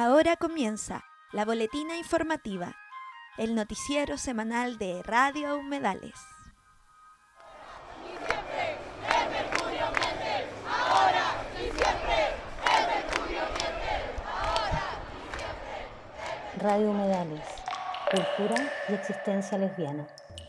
Ahora comienza la boletina informativa, el noticiero semanal de Radio Humedales. Y siempre el mercurio miente, ahora y siempre el mercurio miente, ahora y siempre. Radio Humedales, cultura y existencia lesbiana.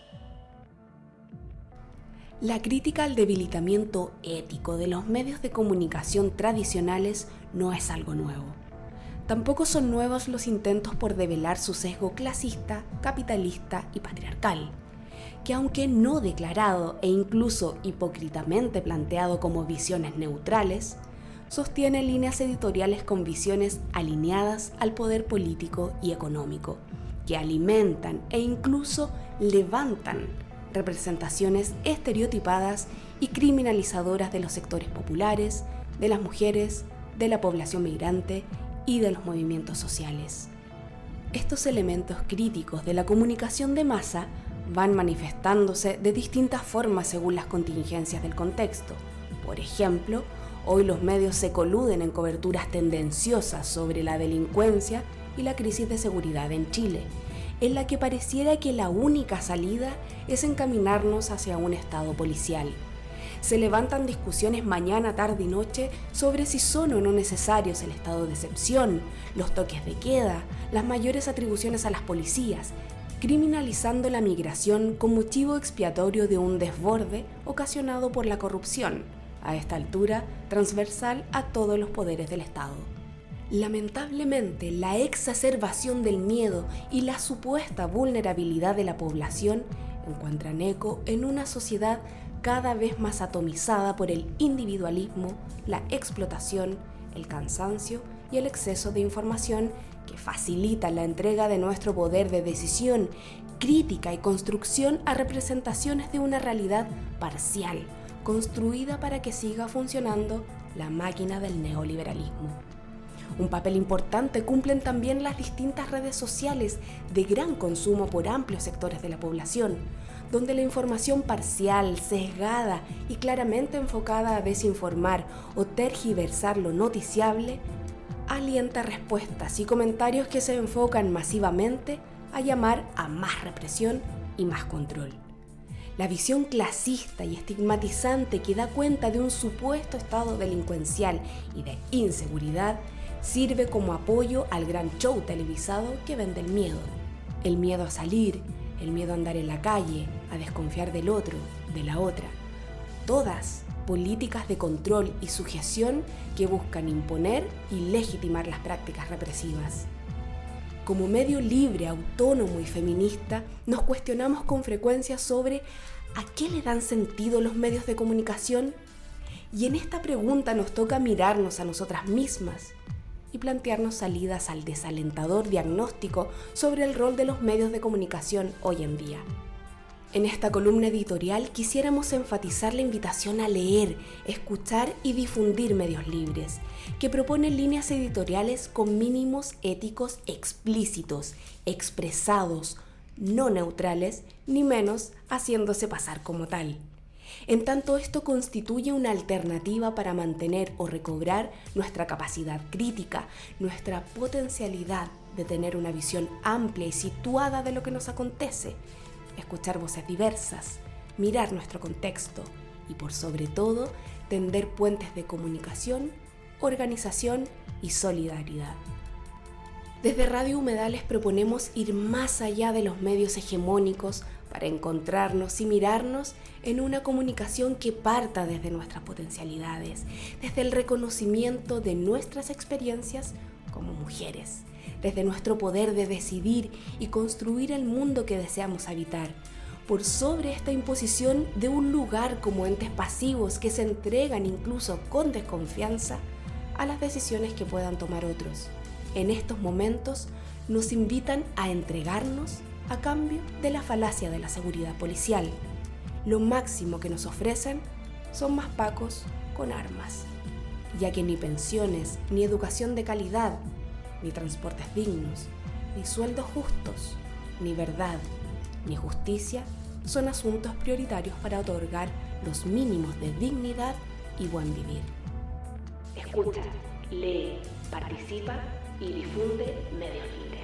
La crítica al debilitamiento ético de los medios de comunicación tradicionales no es algo nuevo. Tampoco son nuevos los intentos por develar su sesgo clasista, capitalista y patriarcal, que aunque no declarado e incluso hipócritamente planteado como visiones neutrales, sostiene líneas editoriales con visiones alineadas al poder político y económico, que alimentan e incluso levantan representaciones estereotipadas y criminalizadoras de los sectores populares, de las mujeres, de la población migrante y de los movimientos sociales. Estos elementos críticos de la comunicación de masa van manifestándose de distintas formas según las contingencias del contexto. Por ejemplo, hoy los medios se coluden en coberturas tendenciosas sobre la delincuencia y la crisis de seguridad en Chile, en la que pareciera que la única salida es encaminarnos hacia un estado policial. Se levantan discusiones mañana, tarde y noche sobre si son o no necesarios el estado de excepción, los toques de queda, las mayores atribuciones a las policías, criminalizando la migración como chivo expiatorio de un desborde ocasionado por la corrupción, a esta altura transversal a todos los poderes del Estado. Lamentablemente, la exacerbación del miedo y la supuesta vulnerabilidad de la población encuentran eco en una sociedad cada vez más atomizada por el individualismo, la explotación, el cansancio y el exceso de información que facilita la entrega de nuestro poder de decisión, crítica y construcción a representaciones de una realidad parcial, construida para que siga funcionando la máquina del neoliberalismo. Un papel importante cumplen también las distintas redes sociales de gran consumo por amplios sectores de la población, donde la información parcial, sesgada y claramente enfocada a desinformar o tergiversar lo noticiable, alienta respuestas y comentarios que se enfocan masivamente a llamar a más represión y más control. La visión clasista y estigmatizante que da cuenta de un supuesto estado delincuencial y de inseguridad sirve como apoyo al gran show televisado que vende el miedo. El miedo a salir, el miedo a andar en la calle, a desconfiar del otro, de la otra. Todas políticas de control y sujeción que buscan imponer y legitimar las prácticas represivas. Como medio libre, autónomo y feminista, nos cuestionamos con frecuencia sobre ¿a qué le dan sentido los medios de comunicación? Y en esta pregunta nos toca mirarnos a nosotras mismas y plantearnos salidas al desalentador diagnóstico sobre el rol de los medios de comunicación hoy en día. En esta columna editorial quisiéramos enfatizar la invitación a leer, escuchar y difundir medios libres, que proponen líneas editoriales con mínimos éticos explícitos, expresados, no neutrales, ni menos haciéndose pasar como tal. En tanto, esto constituye una alternativa para mantener o recobrar nuestra capacidad crítica, nuestra potencialidad de tener una visión amplia y situada de lo que nos acontece, escuchar voces diversas, mirar nuestro contexto y, por sobre todo, tender puentes de comunicación, organización y solidaridad. Desde Radio Humedales proponemos ir más allá de los medios hegemónicos para encontrarnos y mirarnos en una comunicación que parta desde nuestras potencialidades, desde el reconocimiento de nuestras experiencias como mujeres, desde nuestro poder de decidir y construir el mundo que deseamos habitar, por sobre esta imposición de un lugar como entes pasivos que se entregan incluso con desconfianza a las decisiones que puedan tomar otros. En estos momentos nos invitan a entregarnos a cambio de la falacia de la seguridad policial. Lo máximo que nos ofrecen son más pacos con armas, ya que ni pensiones, ni educación de calidad, ni transportes dignos, ni sueldos justos, ni verdad, ni justicia son asuntos prioritarios para otorgar los mínimos de dignidad y buen vivir. Escucha, lee, participa y difunde medios libres.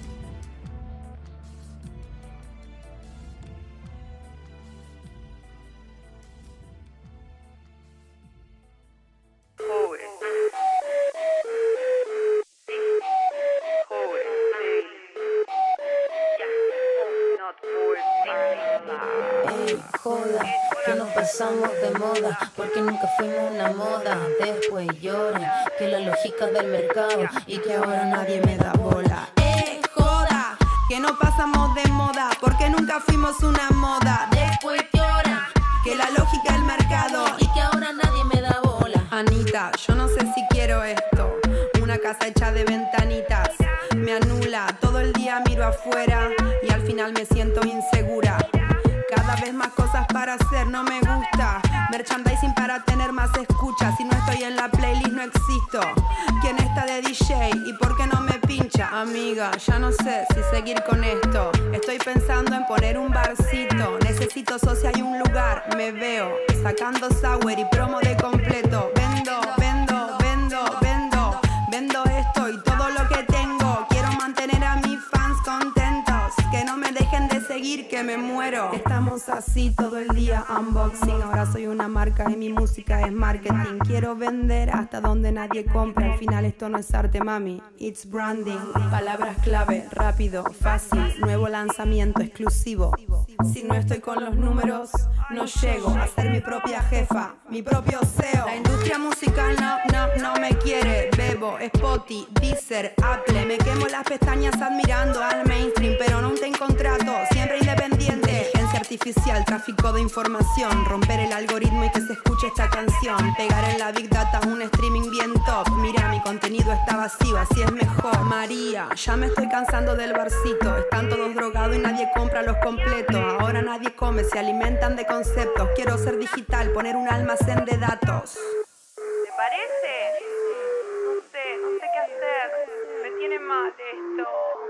Joda, que nos pasamos de moda, porque nunca fuimos una moda. Después lloran, que la lógica del mercado y que ahora nadie me da bola. Joda, que nos pasamos de moda, porque nunca fuimos una moda. Después lloran, Que la lógica del mercado y que ahora nadie me da bola. Anita, yo no sé si quiero esto. Una casa hecha de ventanitas me anula, todo el día miro afuera y al final me siento insegura. Cada vez más cosas para hacer, no me gusta. Merchandising para tener más escuchas. Si no estoy en la playlist no existo. ¿Quién está de DJ y por qué no me pincha? Amiga, ya no sé si seguir con esto. Estoy pensando en poner un barcito. Necesito socia y un lugar. Me veo sacando sour y promo de completo. Vendo esto y todo lo que tengo. Quiero mantener a mis fans contentos. Que no me dejen de seguir, que me muero. Estamos así todo el día, unboxing. Ahora soy una marca y mi música es marketing. Quiero vender hasta donde nadie compra. Al final esto no es arte, mami, it's branding. Palabras clave, rápido, fácil. Nuevo lanzamiento exclusivo. Si no estoy con los números, no llego a ser mi propia jefa, mi propio CEO. La industria musical no me quiere. Bebo, Spotify, Deezer, Apple. Me quemo las pestañas admirando al mainstream, pero no tengo contrato, siempre independiente. Inteligencia artificial, tráfico de información. Romper el algoritmo y que se escuche esta canción. Pegar en la Big Data un streaming bien top. Mira, mi contenido está vacío, así es mejor. María, ya me estoy cansando del barcito. Están todos drogados y nadie compra los completos. Ahora nadie come, se alimentan de conceptos. Quiero ser digital, poner un almacén de datos. ¿Te parece? No sé qué hacer. Me tiene mal esto.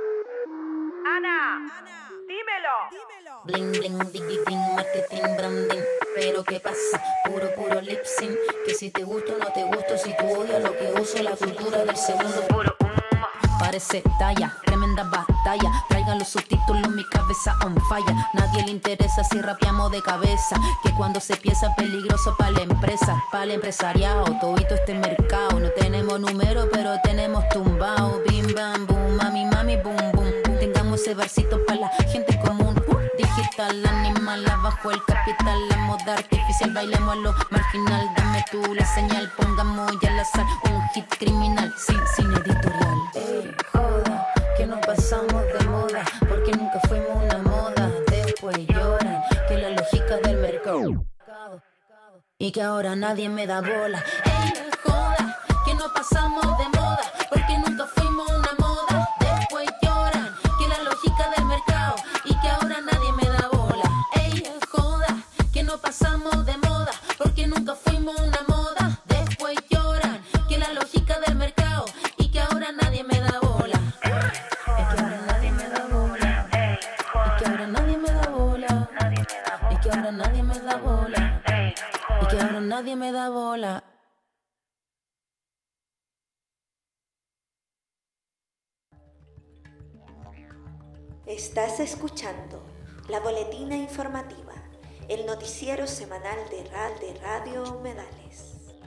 Ana, dímelo. Bling, bling, digi, ding, marketing, branding. Pero ¿qué pasa? Puro lip sync. Que si te gusto o no te gusto, si tú odias lo que uso, la cultura del segundo puro. Parece talla, tremenda batalla. Traigan los subtítulos, mi cabeza on fire. Nadie le interesa si rapeamos de cabeza. Que cuando se piensa peligroso para la empresa, para el empresariado, todito este mercado. No tenemos número, pero tenemos tumbao. Bim, bam, boom, mami, boom, boom, boom. Tengamos ese barcito para la gente común. Digital, animal, abajo el capital. La moda artificial, bailemos a lo marginal. Dame tú la señal, pongamos ya al azar un hit criminal, sin editorial. Joda, que nos pasamos de moda, porque nunca fuimos una moda. Después lloran, que la lógica del mercado y que ahora nadie me da bola. Joda, que nos pasamos de moda, porque nunca fuimos una moda. Después lloran, que la lógica del mercado y que ahora nadie me da bola. Joda, que nos pasamos de moda, porque nunca fuimos una moda. Después lloran, que la lógica del mercado y que ahora nadie me da bola. Es que ahora nadie me da bola. Es que ahora nadie me da bola. Es que ahora nadie me da bola. Es que ahora nadie me da bola. Estás escuchando La Boletina Informativa, el noticiero semanal de Radio Humedales.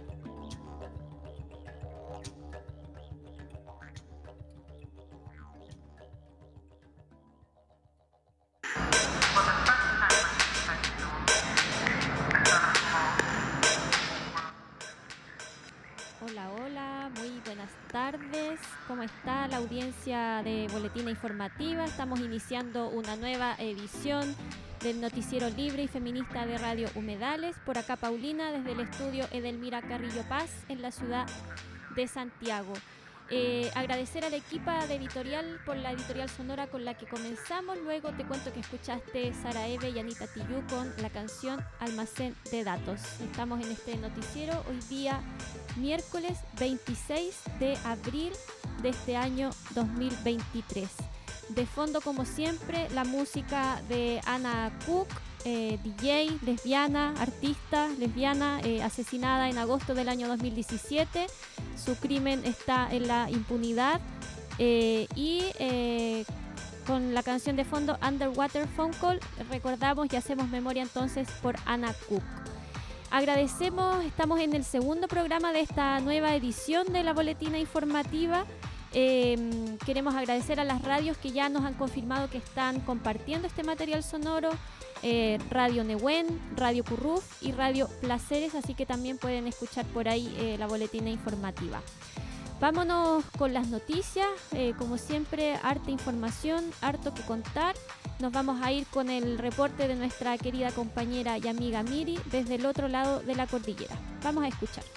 Hola, muy buenas tardes. ¿Cómo está la audiencia de Boletina Informativa? Estamos iniciando una nueva edición del noticiero libre y feminista de Radio Humedales. Por acá Paulina, desde el estudio Edelmira Carrillo Paz, en la ciudad de Santiago. Agradecer a la equipa de editorial por la editorial sonora con la que comenzamos. Luego te cuento que escuchaste Sara Eve y Anita Tillú con la canción Almacén de Datos. Estamos en este noticiero hoy día miércoles 26 de abril de este año 2023. De fondo, como siempre, la música de Ana Cook, DJ, lesbiana, artista lesbiana, asesinada en agosto del año 2017. Su crimen está en la impunidad Con la canción de fondo Underwater Phone Call recordamos y hacemos memoria entonces por Anna Cook. Agradecemos, estamos en el segundo programa de esta nueva edición de la Boletina Informativa. Queremos agradecer a las radios que ya nos han confirmado que están compartiendo este material sonoro, Radio Nehuen, Radio Curruf y Radio Placeres, así que también pueden escuchar por ahí la Boletina Informativa. Vámonos con las noticias, como siempre, harta información, harto que contar. Nos vamos a ir con el reporte de nuestra querida compañera y amiga Miri desde el otro lado de la cordillera. Vamos a escuchar.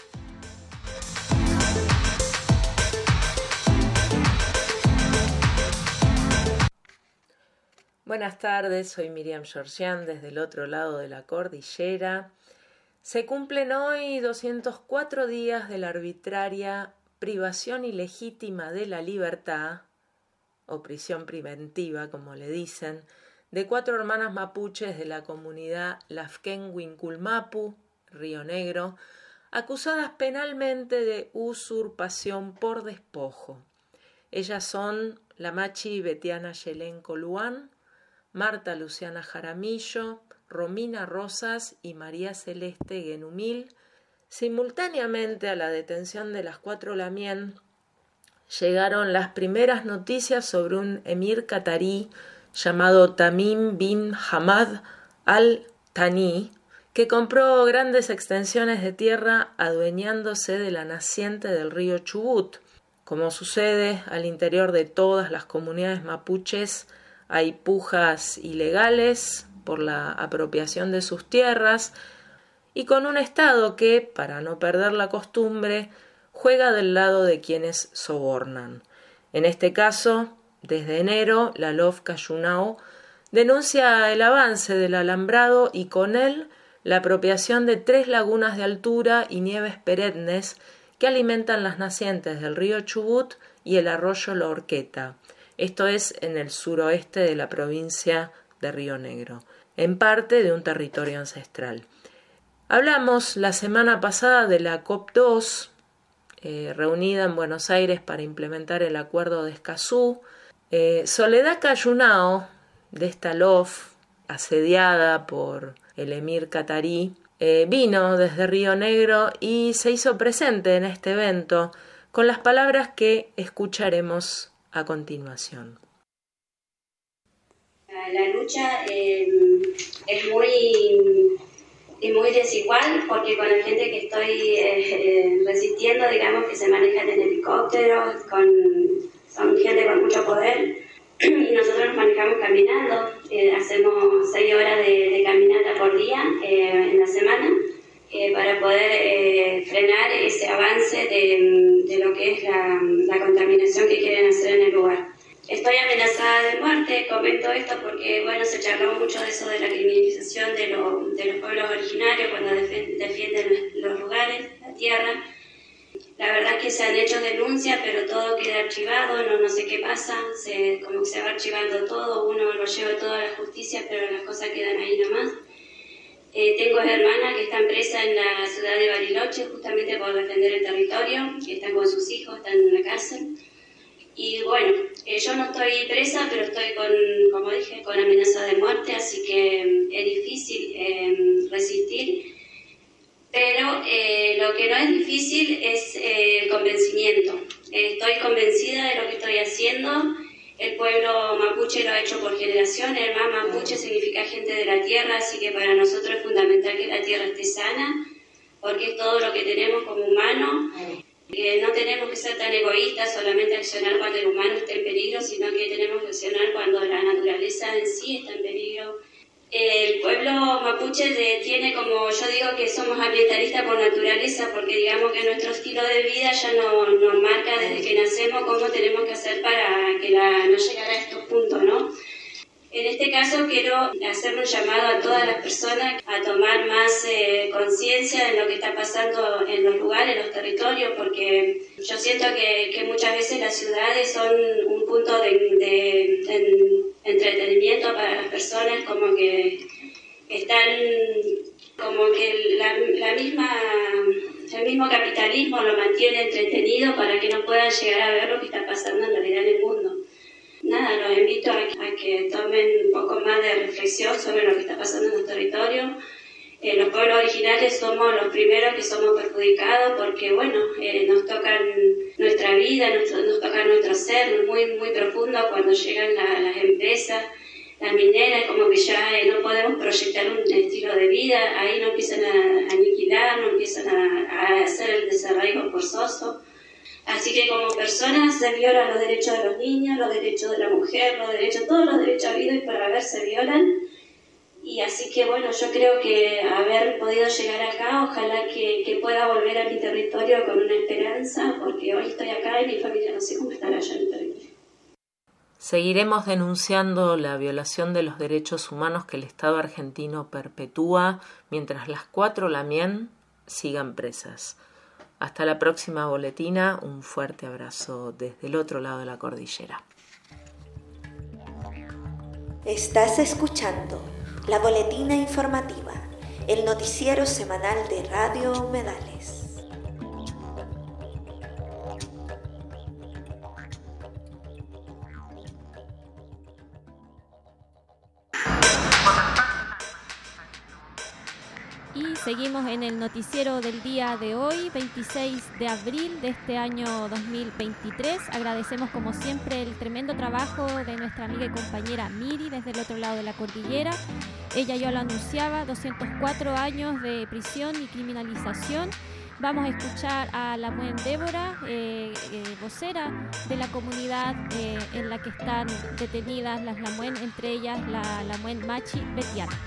Buenas tardes, soy Miriam Georgian desde el otro lado de la cordillera. Se cumplen hoy 204 días de la arbitraria privación ilegítima de la libertad, o prisión preventiva, como le dicen, de 4 hermanas mapuches de la comunidad Lafken Winculmapu, Río Negro, acusadas penalmente de usurpación por despojo. Ellas son la machi Betiana Yelén Coluán, Marta Luciana Jaramillo, Romina Rosas y María Celeste Genumil. Simultáneamente a la detención de las 4 lamien, llegaron las primeras noticias sobre un emir catarí llamado Tamim bin Hamad al-Thani, que compró grandes extensiones de tierra adueñándose de la naciente del río Chubut. Como sucede al interior de todas las comunidades mapuches, hay pujas ilegales por la apropiación de sus tierras, y con un Estado que, para no perder la costumbre, juega del lado de quienes sobornan. En este caso, desde enero, la LOF Cayunao denuncia el avance del alambrado y con él la apropiación de 3 lagunas de altura y nieves perennes que alimentan las nacientes del río Chubut y el arroyo La Horqueta. Esto es en el suroeste de la provincia de Río Negro, en parte de un territorio ancestral. Hablamos la semana pasada de la COP2, reunida en Buenos Aires para implementar el acuerdo de Escazú. Soledad Cayunao, de esta LOF, asediada por el emir catarí, vino desde Río Negro y se hizo presente en este evento con las palabras que escucharemos a continuación. La lucha es muy desigual, porque con la gente que estoy resistiendo, digamos que se manejan en helicópteros, son gente con mucho poder, y nosotros nos manejamos caminando. Hacemos 6 horas de caminata por día en la semana para poder frenar ese avance de lo que es la contaminación que quieren hacer en el lugar. Estoy amenazada de muerte. Comento esto porque, bueno, se charló mucho de eso de la criminalización de los pueblos originarios cuando defienden los lugares, la tierra. La verdad es que se han hecho denuncias, pero todo queda archivado, no sé qué pasa, como que se va archivando todo, uno lo lleva todo a la justicia, pero las cosas quedan ahí nomás. Tengo hermanas que están presas en la ciudad de Bariloche justamente por defender el territorio, que están con sus hijos, están en la cárcel. Y bueno, yo no estoy presa, pero estoy como dije, con amenaza de muerte, así que es difícil resistir. Pero lo que no es difícil es el convencimiento. Estoy convencida de lo que estoy haciendo. El pueblo mapuche lo ha hecho por generaciones. El más mapuche significa gente de la tierra, así que para nosotros es fundamental que la tierra esté sana, porque es todo lo que tenemos como humanos. No tenemos que ser tan egoístas, solamente accionar cuando el humano está en peligro, sino que tenemos que accionar cuando la naturaleza en sí está en peligro. El pueblo mapuche tiene, como yo digo, que somos ambientalistas por naturaleza, porque digamos que nuestro estilo de vida ya nos marca desde que nacemos cómo tenemos que hacer para que no llegar a estos puntos, ¿no? En este caso quiero hacer un llamado a todas las personas a tomar más conciencia de lo que está pasando en los lugares, en los territorios, porque yo siento que muchas veces las ciudades son un punto de entretenimiento para las personas, como que están, como que la misma el mismo capitalismo lo mantiene entretenido para que no puedan llegar a ver lo que está pasando en realidad en el mundo. Nada, los invito a que tomen un poco más de reflexión sobre lo que está pasando en los territorios. Los pueblos originarios somos los primeros que somos perjudicados porque, bueno, nos tocan nuestra vida, nos toca nuestro ser muy, muy profundo cuando llegan las empresas, las mineras, como que ya no podemos proyectar un estilo de vida, ahí nos empiezan a aniquilar, nos empiezan a hacer el desarraigo forzoso. Así que como personas se violan los derechos de los niños, los derechos de la mujer, todos los derechos habidos y por haber se violan. Y así que bueno, yo creo que haber podido llegar acá, ojalá que pueda volver a mi territorio con una esperanza, porque hoy estoy acá y mi familia no sé cómo estará allá en el territorio. Seguiremos denunciando la violación de los derechos humanos que el Estado argentino perpetúa mientras las 4 Lamien sigan presas. Hasta la próxima boletina, un fuerte abrazo desde el otro lado de la cordillera. Estás escuchando La Boletina Informativa, el noticiero semanal de Radio Humedales. Y seguimos en el noticiero del día de hoy, 26 de abril de este año 2023. Agradecemos como siempre el tremendo trabajo de nuestra amiga y compañera Miri desde el otro lado de la cordillera. Ella ya lo anunciaba, 204 años de prisión y criminalización. Vamos a escuchar a la Lamuen Débora, vocera de la comunidad en la que están detenidas las Lamuen, entre ellas la Lamuen Machi Betiana.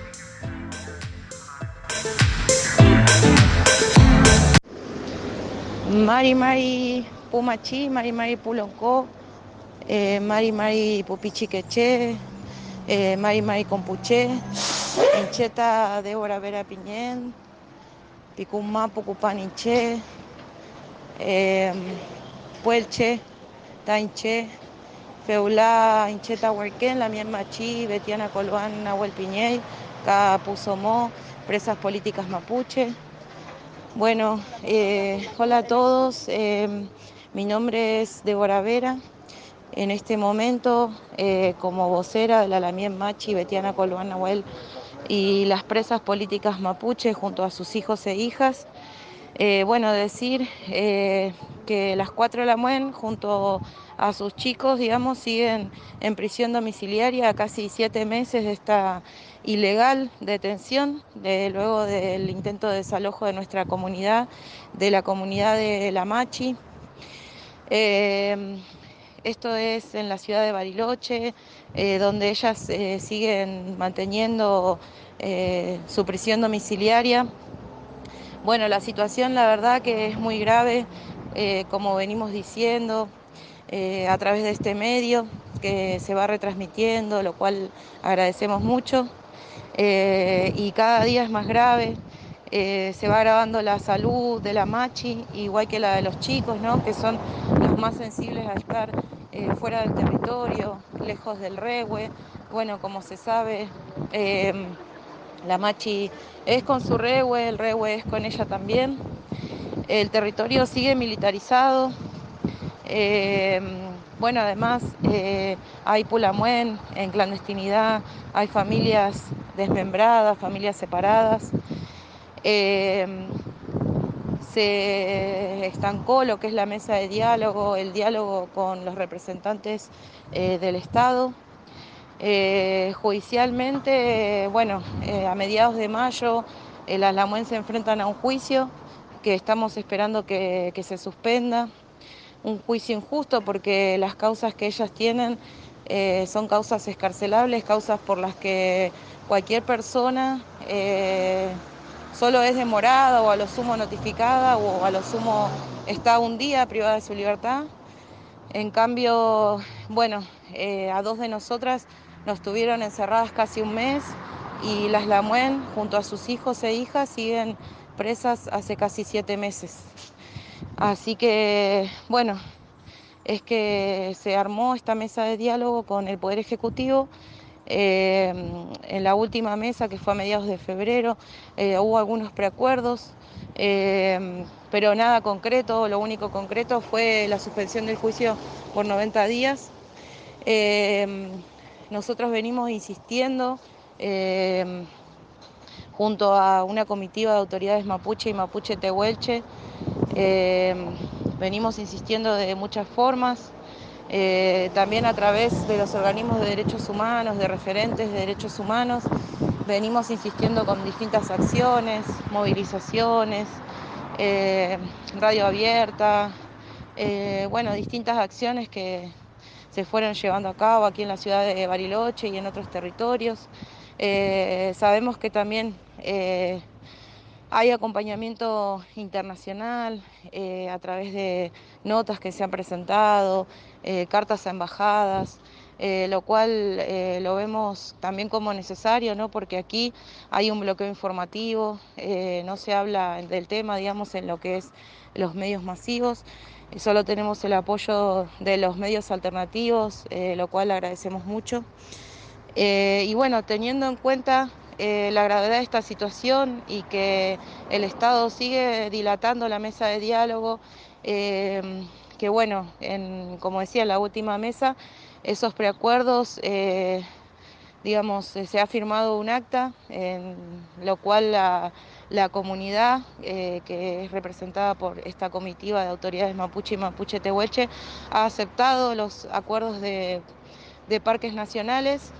Mari Mari Pumachi, Mari Mari Pulonco, Mari Mari Pupichiqueche, Mari Mari Compuche, Encheta Débora Vera Piñén, Picumá Pucupaninche, Puelche, Tainche, Feulá Incheta Huerquén, la Mien Machi, Betiana Coloán, Nahuel Piñey, Capuzomó, presas políticas mapuche. Bueno, hola a todos, mi nombre es Débora Vera. En este momento, como vocera de la Lamien Machi, Betiana Coloán, Nahuel y las presas políticas mapuche junto a sus hijos e hijas, bueno, decir que las 4 Lamuen junto a sus chicos, digamos, siguen en prisión domiciliaria a casi 7 meses de esta ilegal detención, luego del intento de desalojo de nuestra comunidad, de la comunidad de La Machi. Esto es en la ciudad de Bariloche, donde ellas siguen manteniendo su prisión domiciliaria. Bueno, la situación la verdad que es muy grave, como venimos diciendo, a través de este medio que se va retransmitiendo, lo cual agradecemos mucho. Y cada día es más grave, se va agravando la salud de la Machi, igual que la de los chicos, ¿no? Que son los más sensibles a estar fuera del territorio, lejos del rehue. Bueno, como se sabe, la Machi es con su rehue, el rehue es con ella también. El territorio sigue militarizado. Bueno, además hay Pulamuen en clandestinidad, hay familias desmembradas, familias separadas. Se estancó lo que es la mesa de diálogo, el diálogo con los representantes del Estado. Judicialmente, bueno, a mediados de mayo las Lamuen se enfrentan a un juicio que estamos esperando que se suspenda. Un juicio injusto porque las causas que ellas tienen son causas escarcelables, causas por las que cualquier persona solo es demorada o a lo sumo notificada o a lo sumo está un día privada de su libertad. En cambio, bueno, a 2 de nosotras nos tuvieron encerradas casi un mes y las Lamuen junto a sus hijos e hijas siguen presas hace casi 7 meses. Así que, bueno, es que se armó esta mesa de diálogo con el Poder Ejecutivo En la última mesa, que fue a mediados de febrero, hubo algunos preacuerdos, pero nada concreto. Lo único concreto fue la suspensión del juicio por 90 días. Nosotros venimos insistiendo junto a una comitiva de autoridades mapuche y mapuche tehuelche. Venimos insistiendo de muchas formas, también a través de los organismos de derechos humanos, de referentes de derechos humanos. Venimos insistiendo con distintas acciones, movilizaciones, radio abierta, distintas acciones que se fueron llevando a cabo aquí en la ciudad de Bariloche y en otros territorios. Sabemos que también hay acompañamiento internacional a través de notas que se han presentado, cartas a embajadas, lo cual lo vemos también como necesario, ¿no? Porque aquí hay un bloqueo informativo, no se habla del tema, digamos, en lo que es los medios masivos. Solo tenemos el apoyo de los medios alternativos, lo cual agradecemos mucho. Y bueno, teniendo en cuenta la gravedad de esta situación y que el Estado sigue dilatando la mesa de diálogo, que bueno, como decía, en la última mesa, esos preacuerdos, se ha firmado un acta en lo cual la comunidad, que es representada por esta comitiva de autoridades mapuche y mapuche tehuelche, ha aceptado los acuerdos de parques nacionales,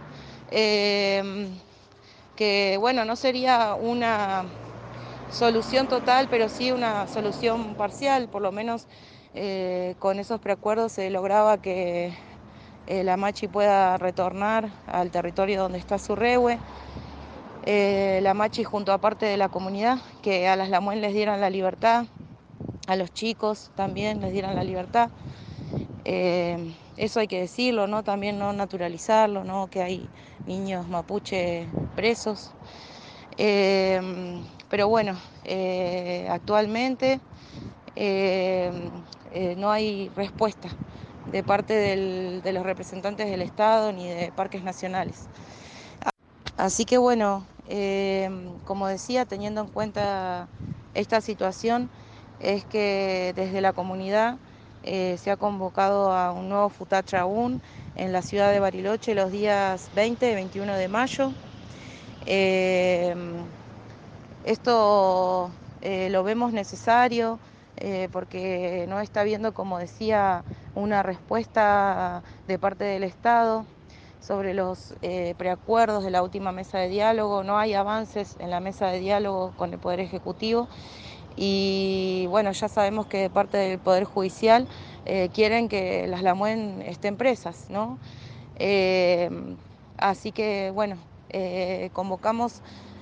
que bueno, no sería una solución total, pero sí una solución parcial. Por lo menos con esos preacuerdos se lograba que la Machi pueda retornar al territorio donde está su rehue. La Machi junto a parte de la comunidad, que a las Lamuen les dieran la libertad, a los chicos también les dieran la libertad. Eso hay que decirlo, ¿no? También no naturalizarlo, ¿no? Que hay niños mapuche presos. Pero bueno, actualmente no hay respuesta de parte de los representantes del Estado ni de parques nacionales. Así que bueno, como decía, teniendo en cuenta esta situación, es que desde la comunidad se ha convocado a un nuevo Futatraún en la ciudad de Bariloche los días 20 y 21 de mayo. Esto lo vemos necesario porque no está habiendo, como decía, una respuesta de parte del Estado sobre los preacuerdos de la última mesa de diálogo. No hay avances en la mesa de diálogo con el Poder Ejecutivo. Y bueno, ya sabemos que de parte del Poder Judicial quieren que las Lamuen estén presas, ¿no? Así que bueno, convocamos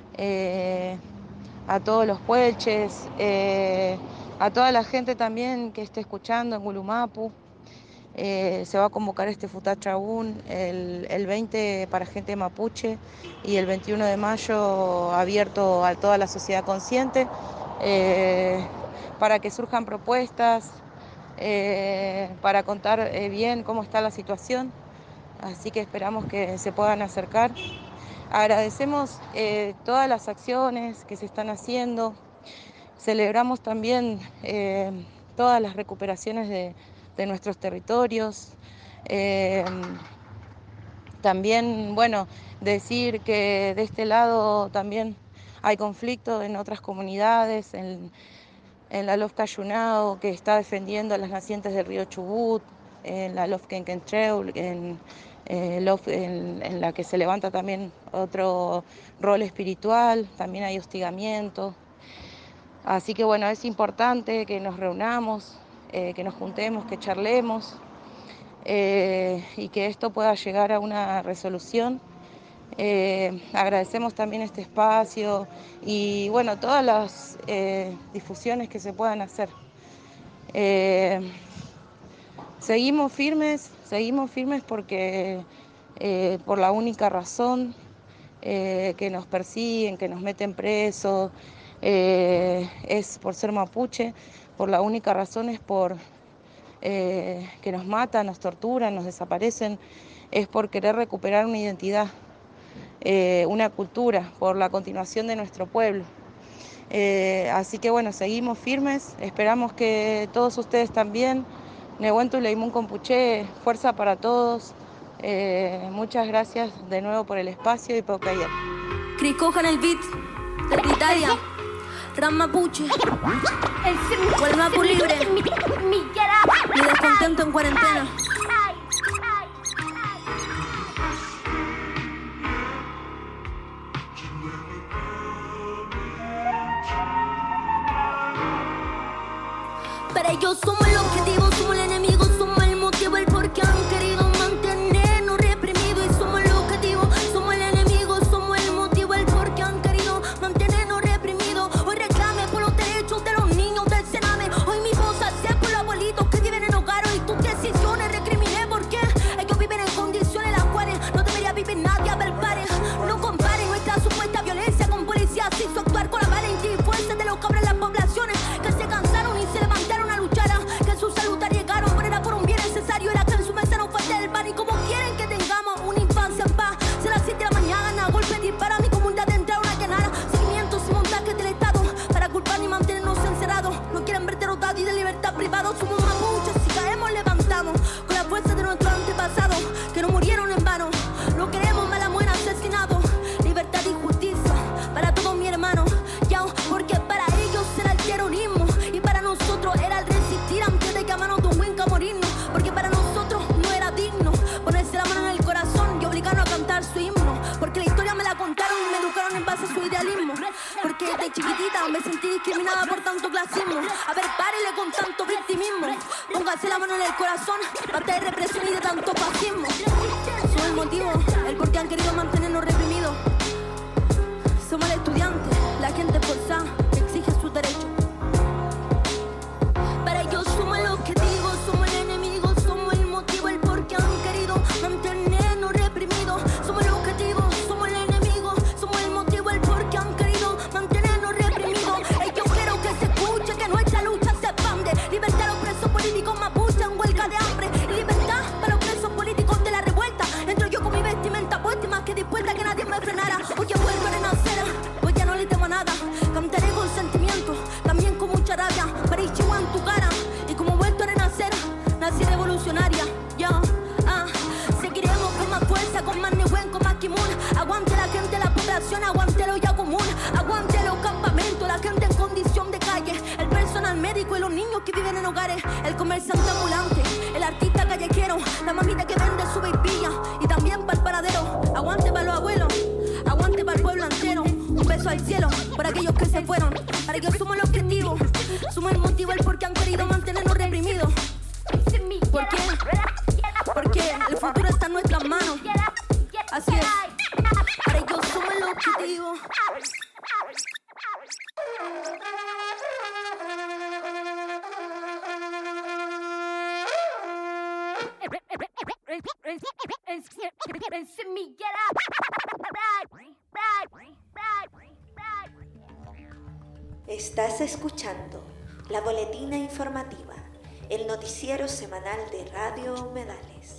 a todos los puelches, a toda la gente también que esté escuchando en Gulumapu. Se va a convocar este Futatraún el 20 para gente mapuche y el 21 de mayo abierto a toda la sociedad consciente, para que surjan propuestas, para contar bien cómo está la situación. Así que esperamos que se puedan acercar. Agradecemos todas las acciones que se están haciendo. Celebramos también todas las recuperaciones de nuestros territorios. También, bueno, decir que de este lado también hay conflicto en otras comunidades, en la Lof Cayunao, que está defendiendo a las nacientes del río Chubut, en la Lof Quenquentreu, en la que se levanta también otro rol espiritual, también hay hostigamiento. Así que bueno, es importante que nos reunamos, que nos juntemos, que charlemos y que esto pueda llegar a una resolución. Agradecemos también este espacio y bueno, todas las difusiones que se puedan hacer. Seguimos firmes porque por la única razón que nos persiguen, que nos meten presos, es por ser mapuche. Por la única razón es por que nos matan, nos torturan, nos desaparecen, es por querer recuperar una identidad, una cultura, por la continuación de nuestro pueblo. Así que bueno, seguimos firmes, esperamos que todos ustedes también. Nehuentu Leimun Compuché, fuerza para todos. Muchas gracias de nuevo por el espacio y por callar. Cris Cojan el beat, desde Italia, Ram Mapuche, el Mapu libre, mi descontento en cuarentena. Para ellos somos el objetivo, somos el enemigo, somos el motivo, el por qué han querido mantenernos reprimidos. Y somos el objetivo, somos el enemigo, somos el motivo, el por qué han querido mantenernos reprimidos. Hoy reclame por los derechos de los niños del Sename. Hoy mi voz hace por los abuelitos que viven en hogares y tus decisiones recriminé. Porque ellos viven en condiciones las cuales no debería vivir nadie a ver pares. No comparen nuestra supuesta violencia con policías, hizo actuar con la valentía y fuerza de los que abren las poblaciones que se cansaron y se levantaron a luchar, que su salud arriesgaron, pero era por un bien necesario, era que en su mesa no falte el pan. Y como quieren que tengamos una infancia en paz, se las 7 de la mañana, golpe dispara, mi comunidad entraron a llenar seguimientos y montajes del Estado para culpar y mantenernos encerrados. No quieren ver derrotados y de libertad privados. Somos mapuches, si caemos levantamos con la fuerza de nuestros antepasados que no murieron en vano. No queremos mala muerte, asesinados, libertad y justicia para todos mis hermanos. Ya, porque para ellos era el terrorismo y para nosotros era el resistir antes de que a manos de un Winca morirnos. Porque para nosotros no era digno ponerse la mano en el corazón y obligarnos a cantar su himno. Porque la historia me la contaron y me educaron en base a su idealismo. Porque desde chiquitita me sentí discriminada por tanto clasismo. A ver, párele con tanto victimismo. Póngase la mano en el corazón, basta de represión y de tanto fascismo. Somos el motivo, el por qué han querido mantenernos reprimidos. Somos el estudiante, la gente forzada que exige sus derechos. Para ellos somos el objetivo, somos el enemigo, somos el motivo, el por qué han querido mantenernos reprimidos. Somos el objetivo, somos el enemigo, somos el motivo, el por qué han querido mantenernos reprimidos. Ellos quiero que se escuche, que nuestra lucha se expande. Libertad a los presos políticos mapuches en huelga de hambre. Y libertad para los presos políticos de la revuelta. Entro yo con mi vestimenta puesta y más que dispuesta que nadie me frenara. Oye, vuelvo a renacer, pues ya no le temo a nada. Cantaré con sentimiento, también con mucha rabia, para Ichiwa en tu cara. Y como vuelto a renacer, nací revolucionaria. Seguiremos con más fuerza, con más Nehuen, con más Kimun. Aguante la gente, la población, aguante lo ya común. Aguante los campamentos, la gente en condición de calle, el personal médico y los niños que viven en hogares, el comerciante ambulante, el artista callejero, la mamita que vende su vaipilla y también para el paradero. Aguante para los abuelos, aguante para el pueblo entero. Un beso al cielo por aquellos que se fueron. Para ellos somos el objetivo, somos el motivo, el por qué han querido mantenernos reprimidos. ¿Por qué? Porque el futuro está en nuestras manos. Así es, para ellos somos el objetivo. Estás escuchando La Boletina Informativa, el noticiero semanal de Radio Humedales.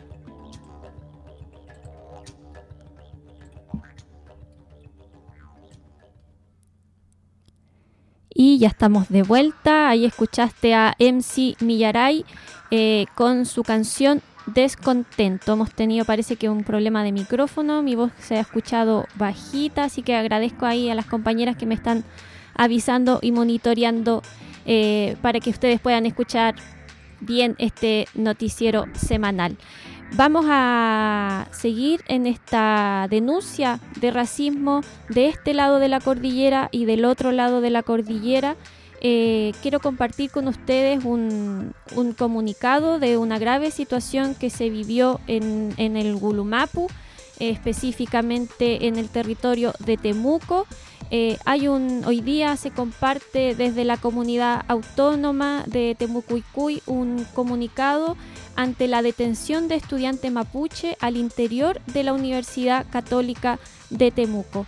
Y ya estamos de vuelta. Ahí escuchaste a MC Millaray con su canción Descontento. Hemos tenido, parece que un problema de micrófono. Mi voz se ha escuchado bajita, así que agradezco ahí a las compañeras que me están avisando y monitoreando para que ustedes puedan escuchar bien este noticiero semanal. Vamos a seguir en esta denuncia de racismo de este lado de la cordillera y del otro lado de la cordillera. Quiero compartir con ustedes un comunicado de una grave situación que se vivió en el Gulumapu, específicamente en el territorio de Temuco. Hoy día se comparte desde la comunidad autónoma de Temucuicui un comunicado ante la detención de estudiantes mapuche al interior de la Universidad Católica de Temuco.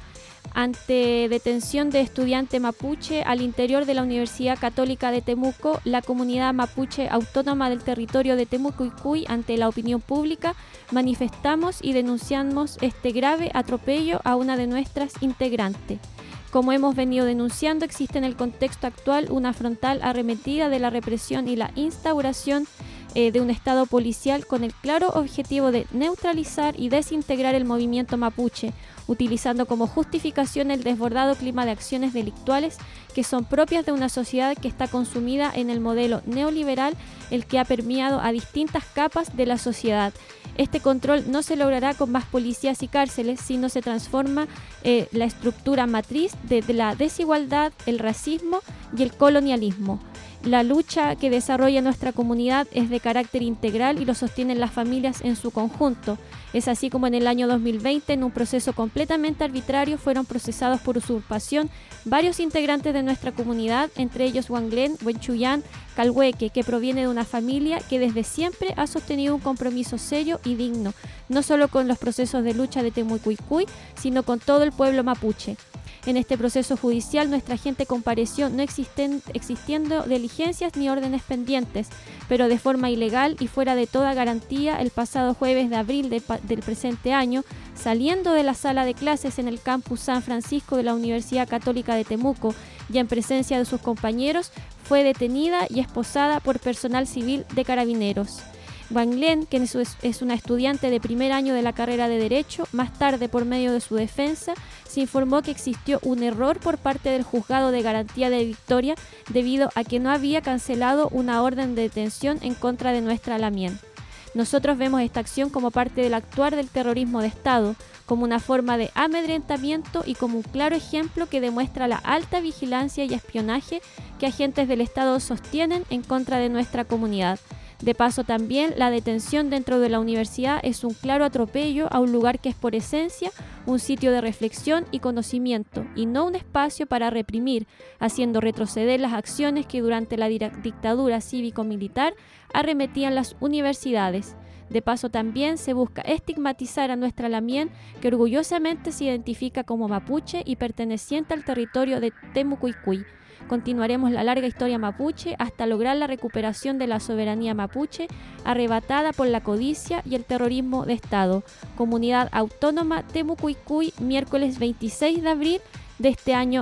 Ante detención de estudiante mapuche al interior de la Universidad Católica de Temuco, la comunidad mapuche autónoma del territorio de Temuco y Cuy, ante la opinión pública, manifestamos y denunciamos este grave atropello a una de nuestras integrantes. Como hemos venido denunciando, existe en el contexto actual una frontal arremetida de la represión y la instauración de un Estado policial con el claro objetivo de neutralizar y desintegrar el movimiento mapuche, utilizando como justificación el desbordado clima de acciones delictuales que son propias de una sociedad que está consumida en el modelo neoliberal, el que ha permeado a distintas capas de la sociedad. Este control no se logrará con más policías y cárceles, sino se transforma la estructura matriz de la desigualdad, el racismo y el colonialismo. La lucha que desarrolla nuestra comunidad es de carácter integral y lo sostienen las familias en su conjunto. Es así como en el año 2020, en un proceso completamente arbitrario, fueron procesados por usurpación varios integrantes de nuestra comunidad, entre ellos Wanglen, Huenchuyán, Calhueque, que proviene de una familia que desde siempre ha sostenido un compromiso serio y digno, no solo con los procesos de lucha de Temucuicui, sino con todo el pueblo mapuche. En este proceso judicial, nuestra gente compareció no existiendo diligencias ni órdenes pendientes, pero de forma ilegal y fuera de toda garantía el pasado jueves de abril del presente año, saliendo de la sala de clases en el campus San Francisco de la Universidad Católica de Temuco y en presencia de sus compañeros, fue detenida y esposada por personal civil de Carabineros. Wanglen, que es una estudiante de primer año de la carrera de Derecho, más tarde, por medio de su defensa, se informó que existió un error por parte del Juzgado de Garantía de Victoria debido a que no había cancelado una orden de detención en contra de nuestra Lamien. Nosotros vemos esta acción como parte del actuar del terrorismo de Estado, como una forma de amedrentamiento y como un claro ejemplo que demuestra la alta vigilancia y espionaje que agentes del Estado sostienen en contra de nuestra comunidad. De paso, también la detención dentro de la universidad es un claro atropello a un lugar que es por esencia un sitio de reflexión y conocimiento, y no un espacio para reprimir, haciendo retroceder las acciones que durante la dictadura cívico-militar arremetían las universidades. De paso, también se busca estigmatizar a nuestra Lamien, que orgullosamente se identifica como mapuche y perteneciente al territorio de Temucuicui. Continuaremos la larga historia mapuche hasta lograr la recuperación de la soberanía mapuche arrebatada por la codicia y el terrorismo de Estado. Comunidad Autónoma Temucuicui, miércoles 26 de abril de este año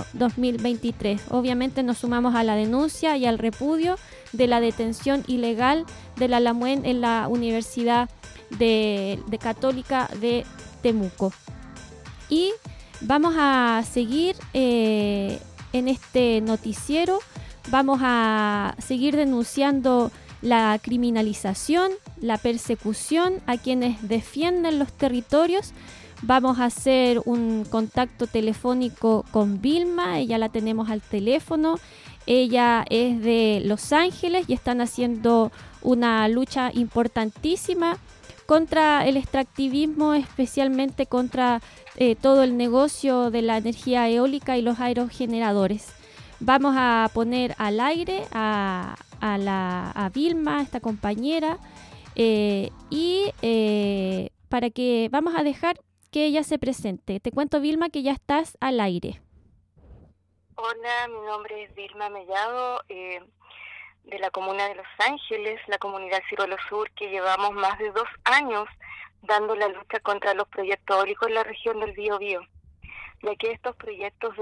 2023. Obviamente nos sumamos a la denuncia y al repudio de la detención ilegal de la Lamuen en la Universidad de Católica de Temuco. Y vamos a seguir en este noticiero, vamos a seguir denunciando la criminalización, la persecución a quienes defienden los territorios. Vamos a hacer un contacto telefónico con Vilma, ella la tenemos al teléfono. Ella es de Los Ángeles y están haciendo una lucha importantísima contra el extractivismo, especialmente contra todo el negocio de la energía eólica y los aerogeneradores. Vamos a poner al aire a Vilma, esta compañera, para que vamos a dejar que ella se presente. Te cuento, Vilma, que ya estás al aire. Hola, mi nombre es Vilma Mellado, de la comuna de Los Ángeles, la comunidad Ciruelo Sur, que llevamos más de 2 años dando la lucha contra los proyectos eólicos en la región del Biobío, ya que estos proyectos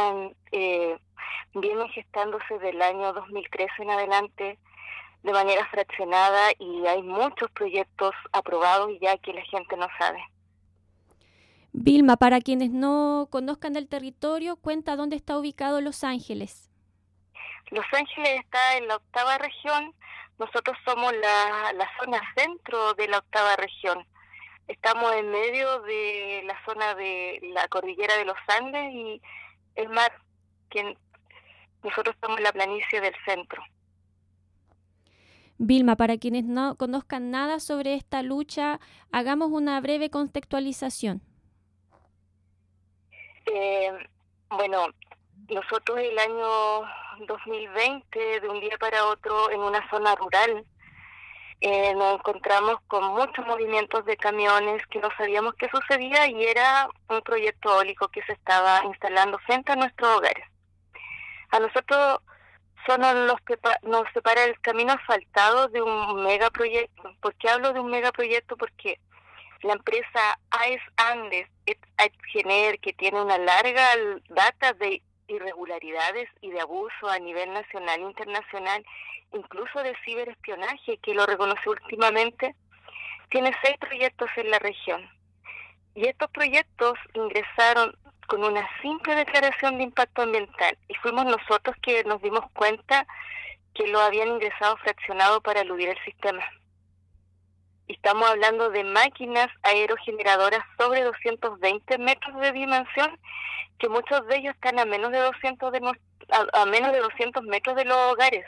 vienen gestándose del año 2013 en adelante de manera fraccionada, y hay muchos proyectos aprobados ya que la gente no sabe. Vilma, para quienes no conozcan el territorio, cuenta dónde está ubicado Los Ángeles. Los Ángeles está en la 8ª región. Nosotros somos la zona centro de la 8ª región. Estamos en medio de la zona de la cordillera de los Andes y el mar, que nosotros estamos en la planicie del centro. Vilma, para quienes no conozcan nada sobre esta lucha, hagamos una breve contextualización. Bueno, nosotros el año 2020, de un día para otro, en una zona rural, nos encontramos con muchos movimientos de camiones que no sabíamos qué sucedía y era un proyecto eólico que se estaba instalando frente a nuestros hogares. A nosotros solo nos separa el camino asfaltado de un megaproyecto. ¿Por qué hablo de un megaproyecto? Porque la empresa AES Andes Gener, que tiene una larga data de irregularidades y de abuso a nivel nacional e internacional, incluso de ciberespionaje, que lo reconoció últimamente, tiene 6 proyectos en la región. Y estos proyectos ingresaron con una simple declaración de impacto ambiental, y fuimos nosotros que nos dimos cuenta que lo habían ingresado fraccionado para eludir el sistema. Estamos hablando de máquinas aerogeneradoras sobre 220 metros de dimensión, que muchos de ellos están a menos de 200 metros de los hogares.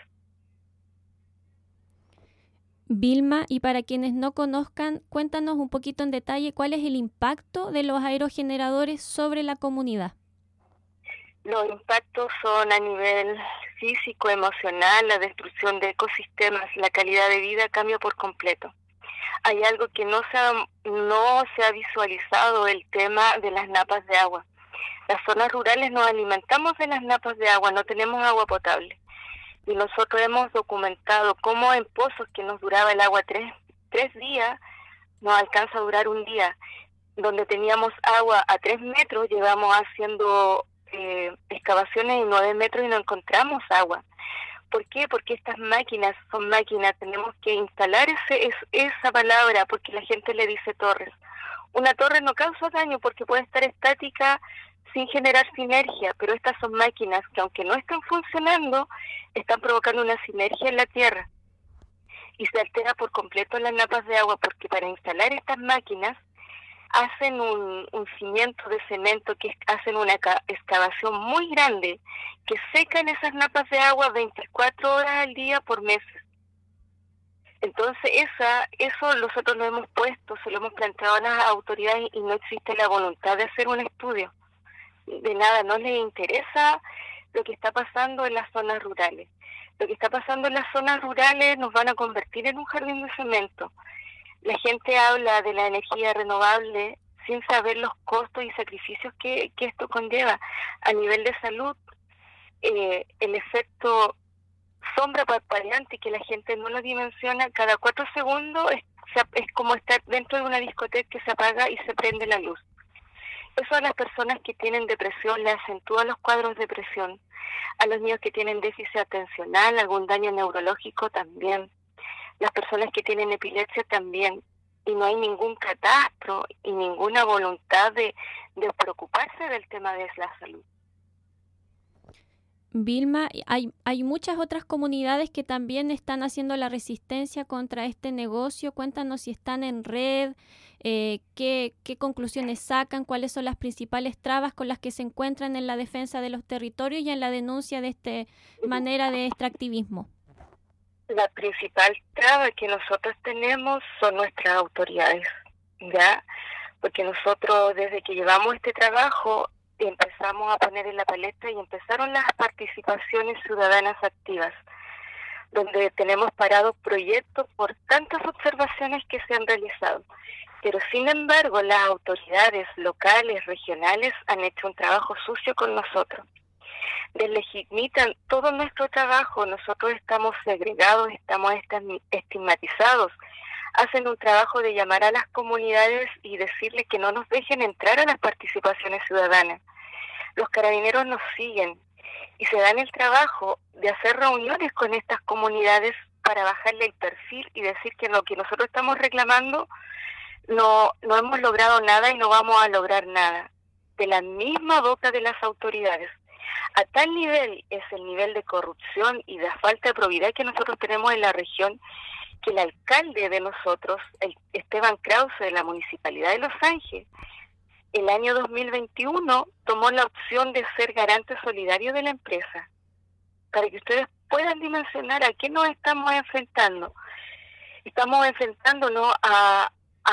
Vilma, y para quienes no conozcan, cuéntanos un poquito en detalle cuál es el impacto de los aerogeneradores sobre la comunidad. Los impactos son a nivel físico, emocional, la destrucción de ecosistemas, la calidad de vida cambia por completo. Hay algo que no se ha visualizado, el tema de las napas de agua. Las zonas rurales nos alimentamos de las napas de agua, no tenemos agua potable. Y nosotros hemos documentado cómo en pozos que nos duraba el agua tres días, nos alcanza a durar un día. Donde teníamos agua a 3 metros, llevamos haciendo excavaciones en 9 metros y no encontramos agua. ¿Por qué? Porque estas máquinas son máquinas, tenemos que instalar esa palabra, porque la gente le dice torres. Una torre no causa daño porque puede estar estática sin generar sinergia, pero estas son máquinas que, aunque no están funcionando, están provocando una sinergia en la tierra. Y se altera por completo las napas de agua, porque para instalar estas máquinas hacen un cimiento de cemento, que hacen una excavación muy grande, que secan esas napas de agua 24 horas al día por meses. Entonces eso nosotros lo hemos puesto, se lo hemos planteado a las autoridades y no existe la voluntad de hacer un estudio. De nada, no les interesa lo que está pasando en las zonas rurales. Lo que está pasando en las zonas rurales nos van a convertir en un jardín de cemento. La gente habla de la energía renovable sin saber los costos y sacrificios que esto conlleva. A nivel de salud, el efecto sombra parpadeante, que la gente no lo dimensiona, cada 4 segundos es como estar dentro de una discoteca que se apaga y se prende la luz. Eso a las personas que tienen depresión le acentúa los cuadros de depresión. A los niños que tienen déficit atencional, algún daño neurológico también. Las personas que tienen epilepsia también. Y no hay ningún catastro y ninguna voluntad de preocuparse del tema de la salud. Vilma, hay muchas otras comunidades que también están haciendo la resistencia contra este negocio. Cuéntanos si están en red, qué conclusiones sacan, cuáles son las principales trabas con las que se encuentran en la defensa de los territorios y en la denuncia de esta manera de extractivismo. La principal traba que nosotros tenemos son nuestras autoridades, ¿ya? Porque nosotros desde que llevamos este trabajo empezamos a poner en la palestra y empezaron las participaciones ciudadanas activas, donde tenemos parados proyectos por tantas observaciones que se han realizado. Pero sin embargo, las autoridades locales, regionales, han hecho un trabajo sucio con nosotros. Deslegitiman todo nuestro trabajo, nosotros estamos segregados, estamos estigmatizados. Hacen un trabajo de llamar a las comunidades y decirles que no nos dejen entrar a las participaciones ciudadanas. Los carabineros nos siguen y se dan el trabajo de hacer reuniones con estas comunidades para bajarle el perfil y decir que lo que nosotros estamos reclamando no hemos logrado nada y no vamos a lograr nada. De la misma boca de las autoridades. A tal nivel es el nivel de corrupción y de falta de probidad que nosotros tenemos en la región, que el alcalde de nosotros, el Esteban Krause de la Municipalidad de Los Ángeles, el año 2021 tomó la opción de ser garante solidario de la empresa, para que ustedes puedan dimensionar a qué nos estamos enfrentando. Estamos enfrentándonos a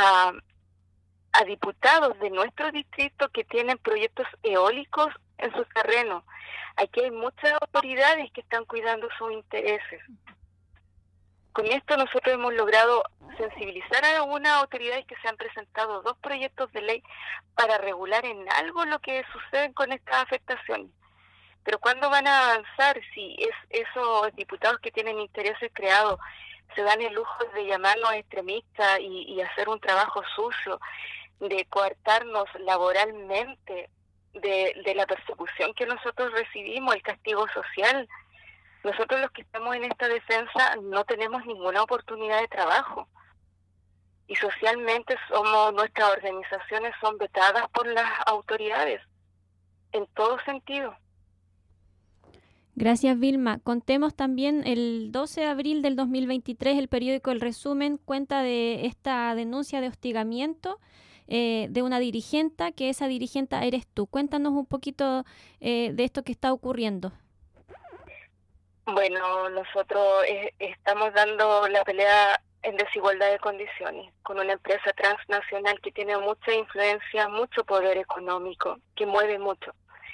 diputados de nuestro distrito que tienen proyectos eólicos en sus terrenos. Aquí hay muchas autoridades que están cuidando sus intereses. Con esto nosotros hemos logrado sensibilizar a algunas autoridades que se han presentado 2 proyectos de ley para regular en algo lo que sucede con estas afectaciones. Pero ¿cuándo van a avanzar si esos diputados que tienen intereses creados se dan el lujo de llamarnos extremistas y hacer un trabajo sucio, de coartarnos laboralmente de la persecución que nosotros recibimos, el castigo social? Nosotros los que estamos en esta defensa no tenemos ninguna oportunidad de trabajo. Y socialmente nuestras organizaciones son vetadas por las autoridades, en todo sentido. Gracias, Vilma. Contemos también, el 12 de abril del 2023, el periódico El Resumen cuenta de esta denuncia de hostigamiento de una dirigente, que esa dirigente eres tú. Cuéntanos un poquito de esto que está ocurriendo. Bueno, nosotros estamos dando la pelea en desigualdad de condiciones con una empresa transnacional que tiene mucha influencia, mucho poder económico, que mueve mucho.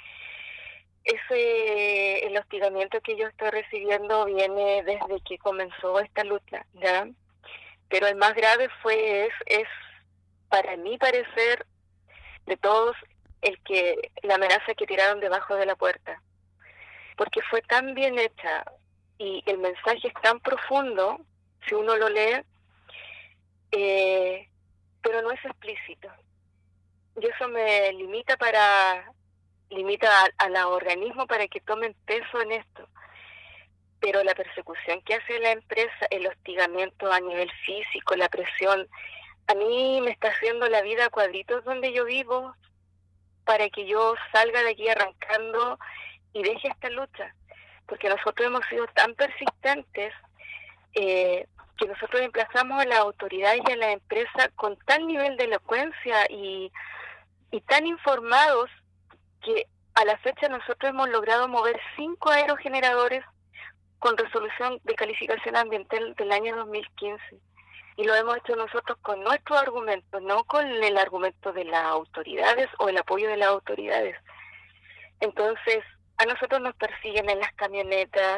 El hostigamiento que yo estoy recibiendo viene desde que comenzó esta lucha, ¿ya? Pero el más grave es para mi parecer, de todos, la amenaza que tiraron debajo de la puerta. Porque fue tan bien hecha y el mensaje es tan profundo, si uno lo lee, pero no es explícito. Y eso me limita a los organismos para que tomen peso en esto. Pero la persecución que hace la empresa, el hostigamiento a nivel físico, la presión, a mí me está haciendo la vida a cuadritos donde yo vivo, para que yo salga de aquí arrancando y deje esta lucha, porque nosotros hemos sido tan persistentes que nosotros emplazamos a las autoridades y a la empresa con tal nivel de elocuencia y tan informados que a la fecha nosotros hemos logrado mover 5 aerogeneradores con resolución de calificación ambiental del año 2015. Y lo hemos hecho nosotros con nuestro argumento, no con el argumento de las autoridades o el apoyo de las autoridades. Entonces, a nosotros nos persiguen en las camionetas,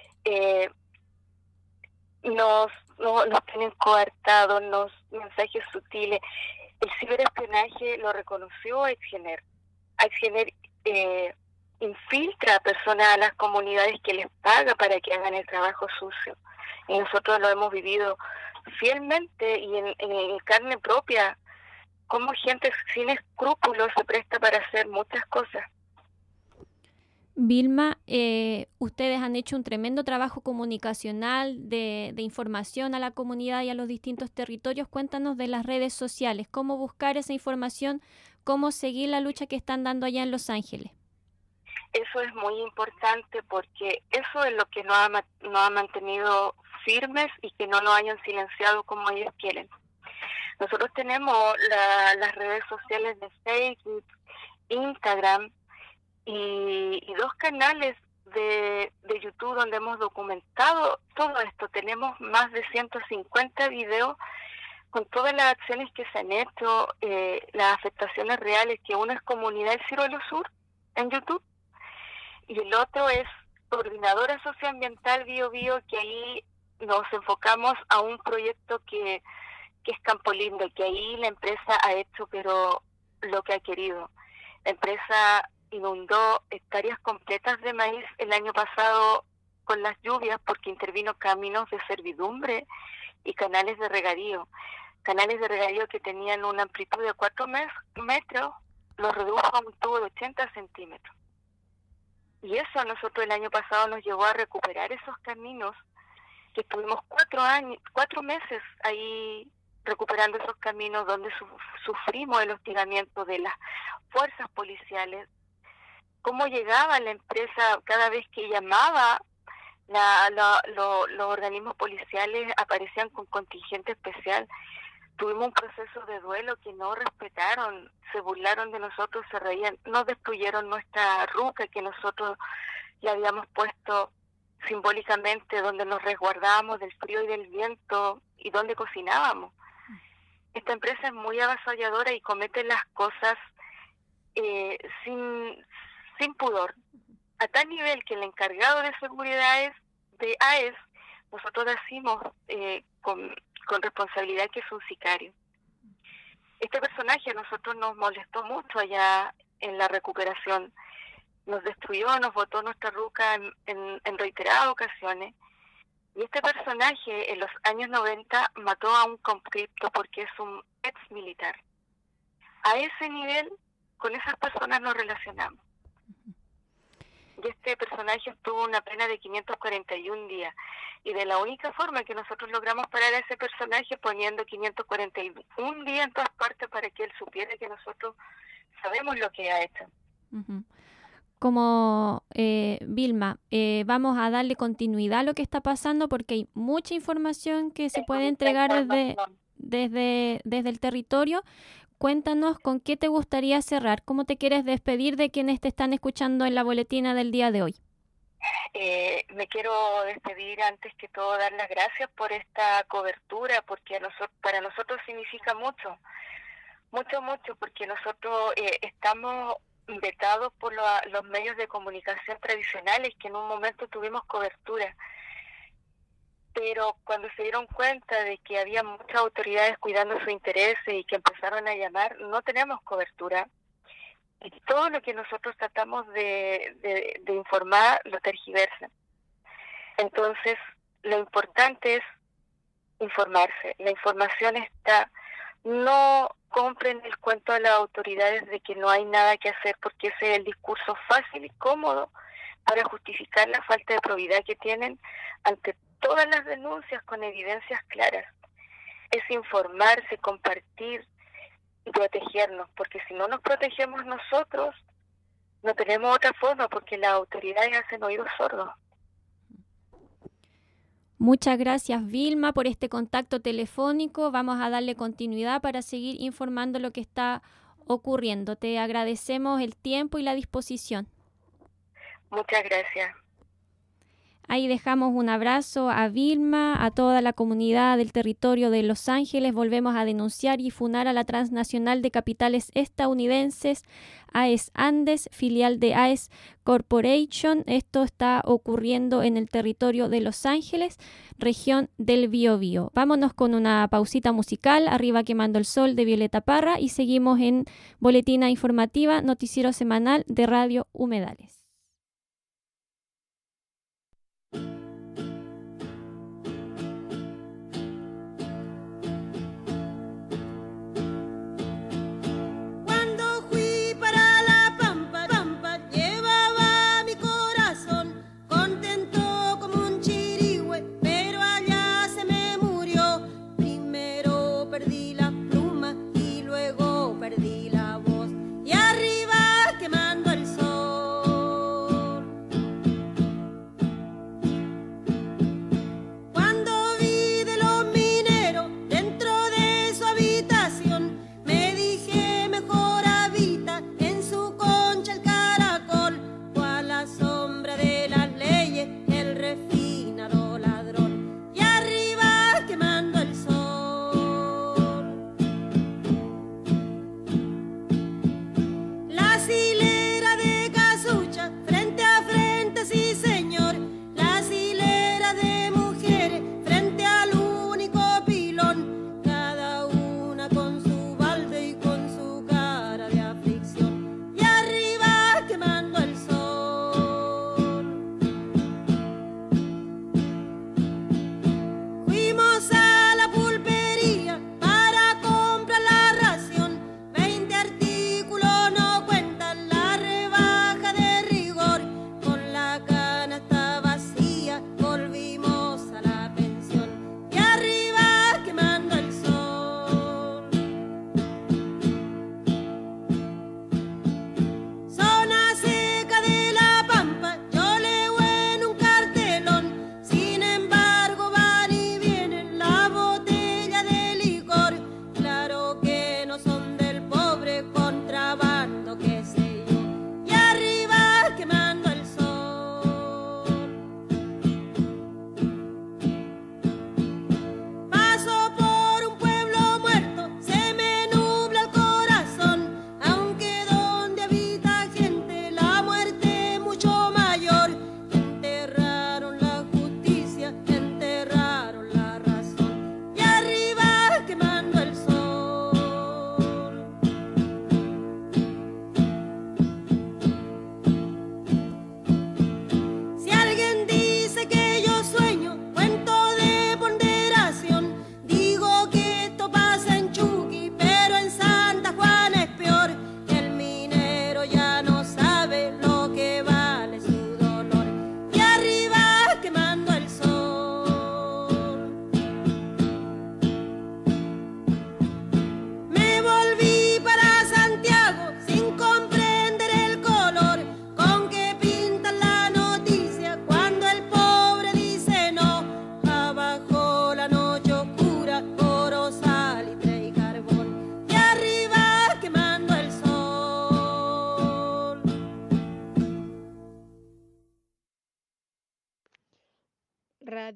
nos tienen coartados, mensajes sutiles. El ciberespionaje lo reconoció Aixener. Aixener infiltra a personas a las comunidades que les paga para que hagan el trabajo sucio. Y nosotros lo hemos vivido fielmente y en carne propia, cómo gente sin escrúpulos se presta para hacer muchas cosas. Vilma, ustedes han hecho un tremendo trabajo comunicacional de información a la comunidad y a los distintos territorios. Cuéntanos de las redes sociales, cómo buscar esa información, cómo seguir la lucha que están dando allá en Los Ángeles. Eso es muy importante porque eso es lo que nos ha mantenido firmes y que no nos hayan silenciado como ellos quieren. Nosotros tenemos las redes sociales de Facebook, Instagram, y 2 canales de YouTube donde hemos documentado todo esto. Tenemos más de 150 videos con todas las acciones que se han hecho, las afectaciones reales, que uno es Comunidad del Ciruelo Sur en YouTube y el otro es Coordinadora Socioambiental Bio Bio, que ahí nos enfocamos a un proyecto que es Campo Lindo, que ahí la empresa ha hecho pero lo que ha querido. La empresa inundó hectáreas completas de maíz el año pasado con las lluvias porque intervino caminos de servidumbre y canales de regadío. Canales de regadío que tenían una amplitud de 4 metros, los redujo a un tubo de 80 centímetros. Y eso a nosotros el año pasado nos llevó a recuperar esos caminos, que estuvimos 4 meses ahí recuperando esos caminos donde sufrimos el hostigamiento de las fuerzas policiales. Cómo llegaba la empresa cada vez que llamaba, los organismos policiales aparecían con contingente especial. Tuvimos un proceso de duelo que no respetaron, se burlaron de nosotros, se reían, nos destruyeron nuestra ruca que nosotros le habíamos puesto simbólicamente donde nos resguardábamos del frío y del viento y donde cocinábamos. Esta empresa es muy avasalladora y comete las cosas sin pudor, a tal nivel que el encargado de seguridad de AES nosotros decimos con responsabilidad que es un sicario. Este personaje a nosotros nos molestó mucho allá en la recuperación. Nos destruyó, nos botó nuestra ruca en reiteradas ocasiones. Y este personaje en los años 90 mató a un conscripto porque es un ex militar. A ese nivel, con esas personas nos relacionamos. Y este personaje tuvo una pena de 541 días. Y de la única forma que nosotros logramos parar a ese personaje poniendo 541 días en todas partes para que él supiera que nosotros sabemos lo que ha hecho. Como Vilma, vamos a darle continuidad a lo que está pasando porque hay mucha información que se puede entregar desde el territorio. Cuéntanos con qué te gustaría cerrar, cómo te quieres despedir de quienes te están escuchando en la boletina del día de hoy. Me quiero despedir antes que todo, dar las gracias por esta cobertura, porque para nosotros significa mucho, porque nosotros estamos vetados por los medios de comunicación tradicionales, que en un momento tuvimos cobertura. Pero cuando se dieron cuenta de que había muchas autoridades cuidando sus intereses y que empezaron a llamar, no tenemos cobertura. Y todo lo que nosotros tratamos de informar lo tergiversan. Entonces, lo importante es informarse. La información está. No compren el cuento de las autoridades de que no hay nada que hacer, porque ese es el discurso fácil y cómodo para justificar la falta de probidad que tienen ante todas las denuncias con evidencias claras. Es informarse, compartir y protegernos, porque si no nos protegemos nosotros, no tenemos otra forma, porque las autoridades hacen oídos sordos. Muchas gracias, Vilma, por este contacto telefónico. Vamos a darle continuidad para seguir informando lo que está ocurriendo. Te agradecemos el tiempo y la disposición. Muchas gracias. Ahí dejamos un abrazo a Vilma, a toda la comunidad del territorio de Los Ángeles. Volvemos a denunciar y funar a la transnacional de capitales estadounidenses, AES Andes, filial de AES Corporation. Esto está ocurriendo en el territorio de Los Ángeles, región del Biobío. Vámonos con una pausita musical, Arriba quemando el sol de Violeta Parra, y seguimos en Boletina Informativa, noticiero semanal de Radio Humedales. refinado ladrón, y arriba quemando el sol.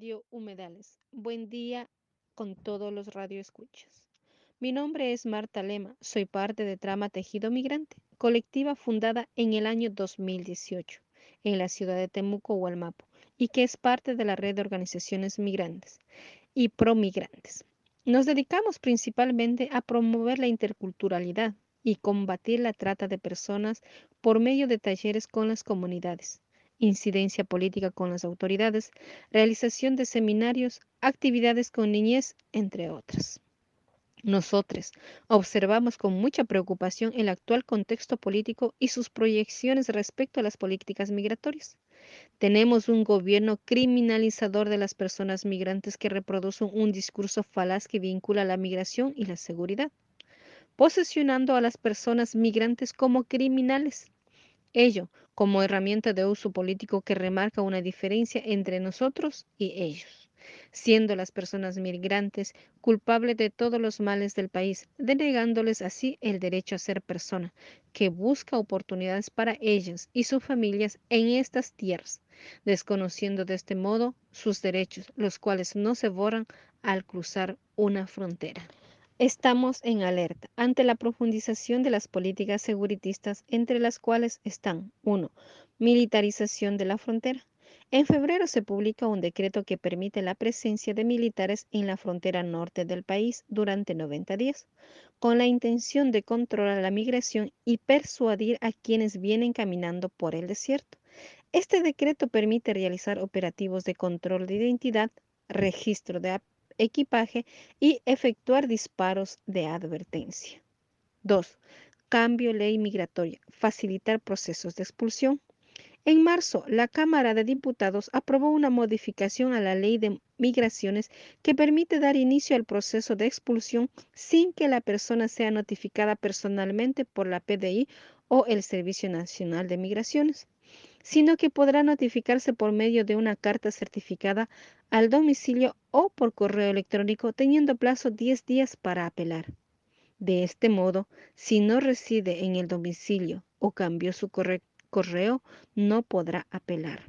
Radio Humedales. Buen día con todos los radioescuchas. Mi nombre es Marta Lema, soy parte de Trama Tejido Migrante, colectiva fundada en el año 2018 en la ciudad de Temuco, Hualmapo, y que es parte de la red de organizaciones migrantes y promigrantes. Nos dedicamos principalmente a promover la interculturalidad y combatir la trata de personas por medio de talleres con las comunidades, incidencia política con las autoridades, realización de seminarios, actividades con niñez, entre otras. Nosotros observamos con mucha preocupación el actual contexto político y sus proyecciones respecto a las políticas migratorias. Tenemos un gobierno criminalizador de las personas migrantes que reproduce un discurso falaz que vincula la migración y la seguridad, posicionando a las personas migrantes como criminales. Ello como herramienta de uso político que remarca una diferencia entre nosotros y ellos, siendo las personas migrantes culpables de todos los males del país, denegándoles así el derecho a ser persona, que busca oportunidades para ellas y sus familias en estas tierras, desconociendo de este modo sus derechos, los cuales no se borran al cruzar una frontera. Estamos en alerta ante la profundización de las políticas seguritistas, entre las cuales están 1. Militarización de la frontera. En febrero se publica un decreto que permite la presencia de militares en la frontera norte del país durante 90 días, con la intención de controlar la migración y persuadir a quienes vienen caminando por el desierto. Este decreto permite realizar operativos de control de identidad, registro de equipaje y efectuar disparos de advertencia. 2. Cambio ley migratoria, facilitar procesos de expulsión. En marzo, la Cámara de Diputados aprobó una modificación a la Ley de Migraciones que permite dar inicio al proceso de expulsión sin que la persona sea notificada personalmente por la PDI o el Servicio Nacional de Migraciones, sino que podrá notificarse por medio de una carta certificada al domicilio o por correo electrónico, teniendo plazo 10 días para apelar. De este modo, si no reside en el domicilio o cambió su correo, no podrá apelar.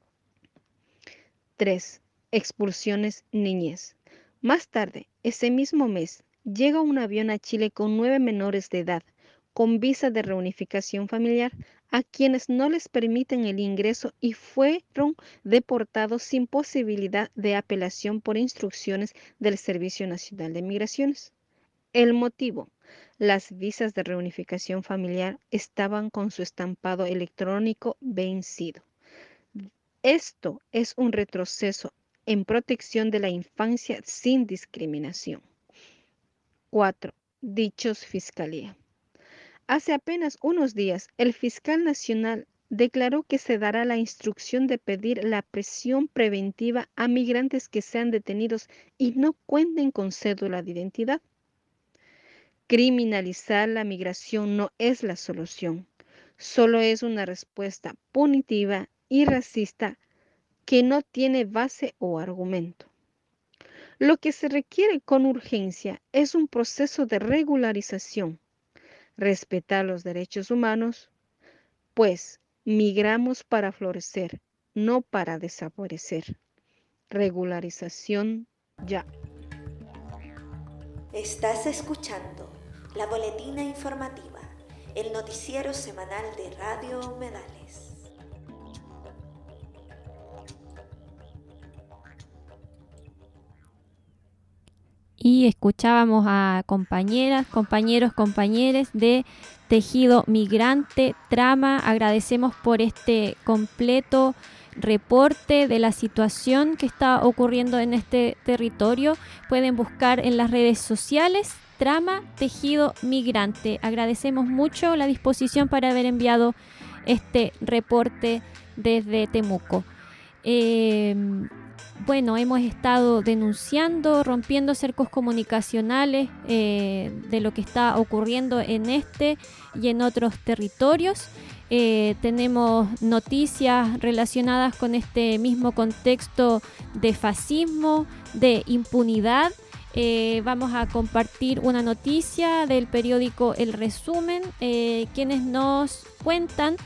3. Expulsiones niñez. Más tarde, ese mismo mes, llega un avión a Chile con 9 menores de edad, con visa de reunificación familiar, a quienes no les permiten el ingreso y fueron deportados sin posibilidad de apelación por instrucciones del Servicio Nacional de Migraciones. El motivo: las visas de reunificación familiar estaban con su estampado electrónico vencido. Esto es un retroceso en protección de la infancia sin discriminación. 4. Dichos Fiscalía. Hace apenas unos días, el fiscal nacional declaró que se dará la instrucción de pedir la prisión preventiva a migrantes que sean detenidos y no cuenten con cédula de identidad. Criminalizar la migración no es la solución, solo es una respuesta punitiva y racista que no tiene base o argumento. Lo que se requiere con urgencia es un proceso de regularización, respetar los derechos humanos, pues migramos para florecer, no para desaparecer. Regularización ya. Estás escuchando la boletina informativa, el noticiero semanal de Radio Humedales. Y escuchábamos a compañeras, compañeros, compañeres de Tejido Migrante Trama. Agradecemos por este completo reporte de la situación que está ocurriendo en este territorio. Pueden buscar en las redes sociales Trama Tejido Migrante. Agradecemos mucho la disposición para haber enviado este reporte desde Temuco. Bueno, hemos estado denunciando, rompiendo cercos comunicacionales de lo que está ocurriendo en este y en otros territorios. Tenemos noticias relacionadas con este mismo contexto de fascismo, de impunidad. Vamos a compartir una noticia del periódico El Resumen, quienes nos cuentan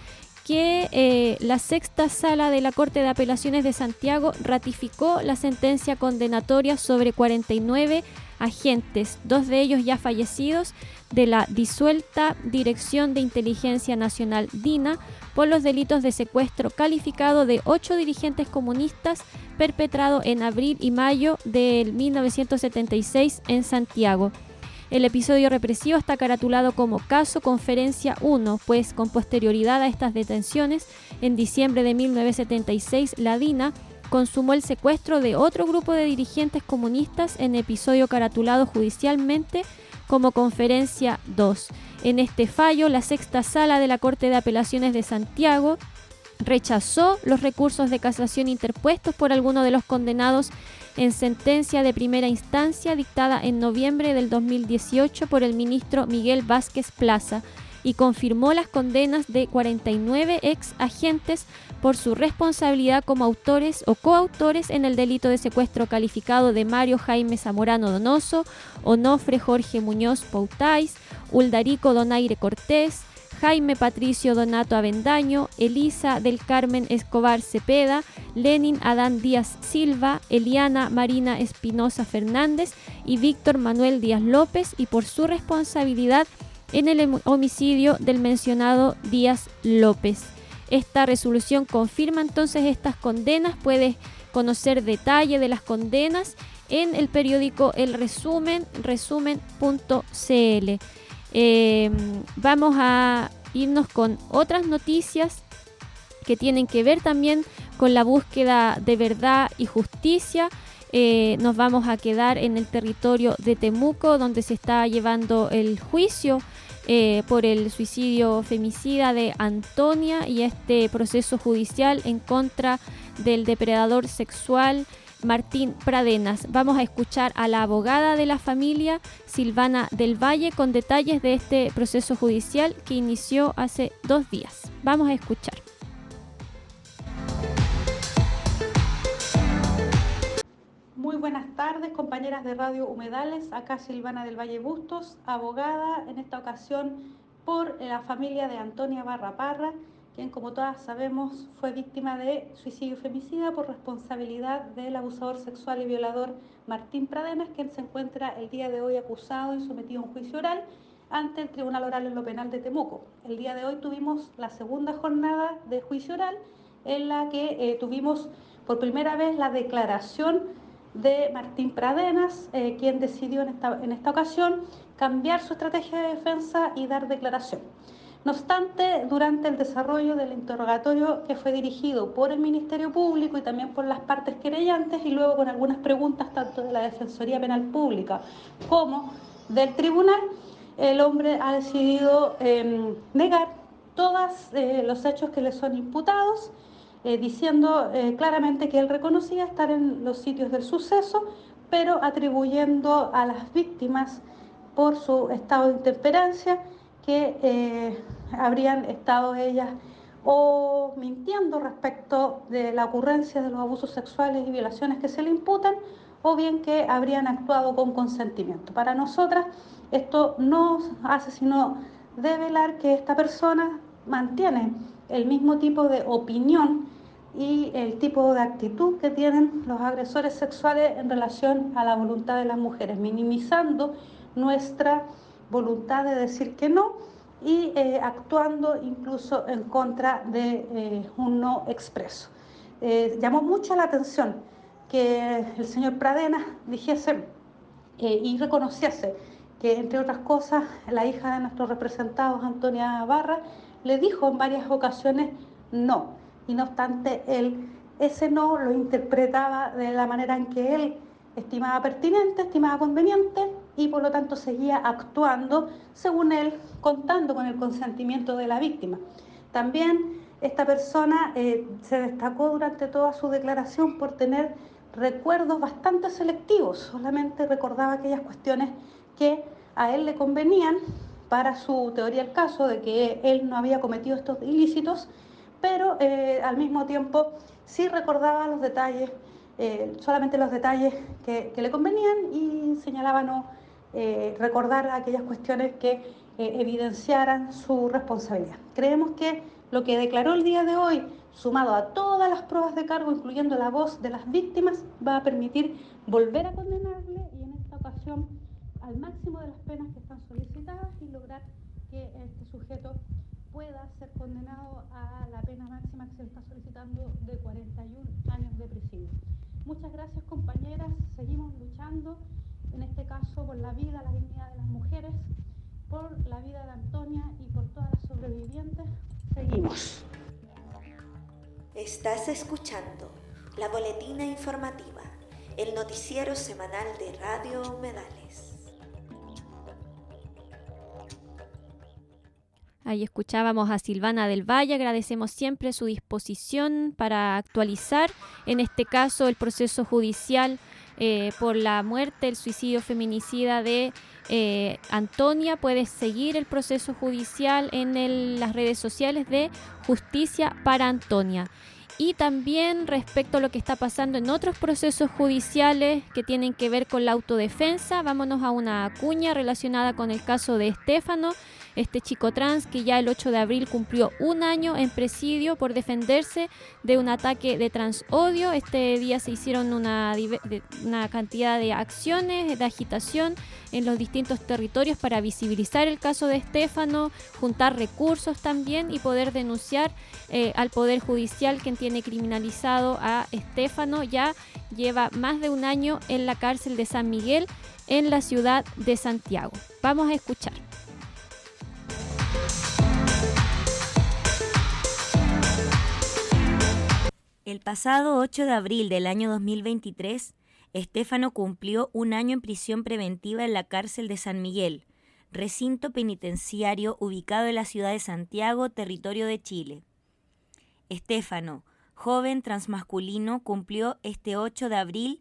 que la sexta sala de la Corte de Apelaciones de Santiago ratificó la sentencia condenatoria sobre 49 agentes, 2 de ellos ya fallecidos, de la disuelta Dirección de Inteligencia Nacional DINA por los delitos de secuestro calificado de 8 dirigentes comunistas perpetrado en abril y mayo del 1976 en Santiago. El episodio represivo está caratulado como Caso Conferencia 1, pues con posterioridad a estas detenciones, en diciembre de 1976, la DINA consumó el secuestro de otro grupo de dirigentes comunistas en episodio caratulado judicialmente como Conferencia 2. En este fallo, la sexta sala de la Corte de Apelaciones de Santiago rechazó los recursos de casación interpuestos por algunos de los condenados en sentencia de primera instancia dictada en noviembre del 2018 por el ministro Miguel Vázquez Plaza y confirmó las condenas de 49 ex agentes por su responsabilidad como autores o coautores en el delito de secuestro calificado de Mario Jaime Zamorano Donoso, Onofre Jorge Muñoz Poutais, Uldarico Donaire Cortés, Jaime Patricio Donato Avendaño, Elisa del Carmen Escobar Cepeda, Lenin Adán Díaz Silva, Eliana Marina Espinosa Fernández y Víctor Manuel Díaz López, y por su responsabilidad en el homicidio del mencionado Díaz López. Esta resolución confirma entonces estas condenas. Puedes conocer detalle de las condenas en el periódico El Resumen, resumen.cl. Vamos a irnos con otras noticias que tienen que ver también con la búsqueda de verdad y justicia. Nos vamos a quedar en el territorio de Temuco, donde se está llevando el juicio por el suicidio femicida de Antonia y este proceso judicial en contra del depredador sexual Martín Pradenas. Vamos a escuchar a la abogada de la familia, Silvana del Valle, con detalles de este proceso judicial que inició hace 2 días. Vamos a escuchar. Muy buenas tardes, compañeras de Radio Humedales. Acá Silvana del Valle Bustos, abogada en esta ocasión por la familia de Antonia Barra Parra, quien, como todas sabemos, fue víctima de suicidio femicida por responsabilidad del abusador sexual y violador Martín Pradenas, quien se encuentra el día de hoy acusado y sometido a un juicio oral ante el Tribunal Oral en lo Penal de Temuco. El día de hoy tuvimos la segunda jornada de juicio oral, en la que tuvimos por primera vez la declaración de Martín Pradenas, quien decidió en esta ocasión cambiar su estrategia de defensa y dar declaración. No obstante, durante el desarrollo del interrogatorio, que fue dirigido por el Ministerio Público y también por las partes querellantes, y luego con algunas preguntas tanto de la Defensoría Penal Pública como del Tribunal, el hombre ha decidido negar todos los hechos que le son imputados, diciendo claramente que él reconocía estar en los sitios del suceso, pero atribuyendo a las víctimas por su estado de intemperancia que habrían estado ellas o mintiendo respecto de la ocurrencia de los abusos sexuales y violaciones que se le imputan, o bien que habrían actuado con consentimiento. Para nosotras esto no hace sino develar que esta persona mantiene el mismo tipo de opinión y el tipo de actitud que tienen los agresores sexuales en relación a la voluntad de las mujeres, minimizando nuestra voluntad de decir que no y actuando incluso en contra de un no expreso. Llamó mucho la atención que el señor Pradenas dijese y reconociese que, entre otras cosas, la hija de nuestros representados, Antonia Barra, le dijo en varias ocasiones no, y no obstante él ese no lo interpretaba de la manera en que él estimaba pertinente, estimaba conveniente, y por lo tanto seguía actuando, según él, contando con el consentimiento de la víctima. También esta persona se destacó durante toda su declaración por tener recuerdos bastante selectivos, solamente recordaba aquellas cuestiones que a él le convenían para su teoría del caso de que él no había cometido estos ilícitos, pero al mismo tiempo sí recordaba los detalles, solamente los detalles que le convenían, y señalaba no recordar aquellas cuestiones que evidenciaran su responsabilidad. Creemos que Lo que declaró el día de hoy, sumado a todas las pruebas de cargo, incluyendo la voz de las víctimas, va a permitir volver a condenarle y en esta ocasión al máximo de las penas que están solicitadas y lograr que este sujeto pueda ser condenado a la pena máxima que se le está solicitando de 41 años de prisión. Muchas gracias, compañeras. Seguimos luchando, en este caso por la vida, la dignidad de las mujeres, por la vida de Antonia y por todas las sobrevivientes. Seguimos. Estás escuchando la Boletina Informativa, el noticiero semanal de Radio Humedales. Ahí escuchábamos a Silvana del Valle, agradecemos siempre su disposición para actualizar, en este caso, el proceso judicial por la muerte, el suicidio feminicida de Antonia. Puedes seguir el proceso judicial en las redes sociales de Justicia para Antonia. Y también respecto a lo que está pasando en otros procesos judiciales que tienen que ver con la autodefensa, vámonos a una cuña relacionada con el caso de Estefano, este chico trans que ya el 8 de abril cumplió 1 año en presidio por defenderse de un ataque de transodio. Este día se hicieron una cantidad de acciones de agitación en los distintos territorios para visibilizar el caso de Estefano, juntar recursos también y poder denunciar al Poder Judicial, quien tiene criminalizado a Estefano. Ya lleva más de 1 año en la cárcel de San Miguel en la ciudad de Santiago. Vamos a escuchar. El pasado 8 de abril del año 2023, Estefano cumplió 1 año en prisión preventiva en la cárcel de San Miguel, recinto penitenciario ubicado en la ciudad de Santiago, territorio de Chile. Estefano, joven transmasculino, cumplió este 8 de abril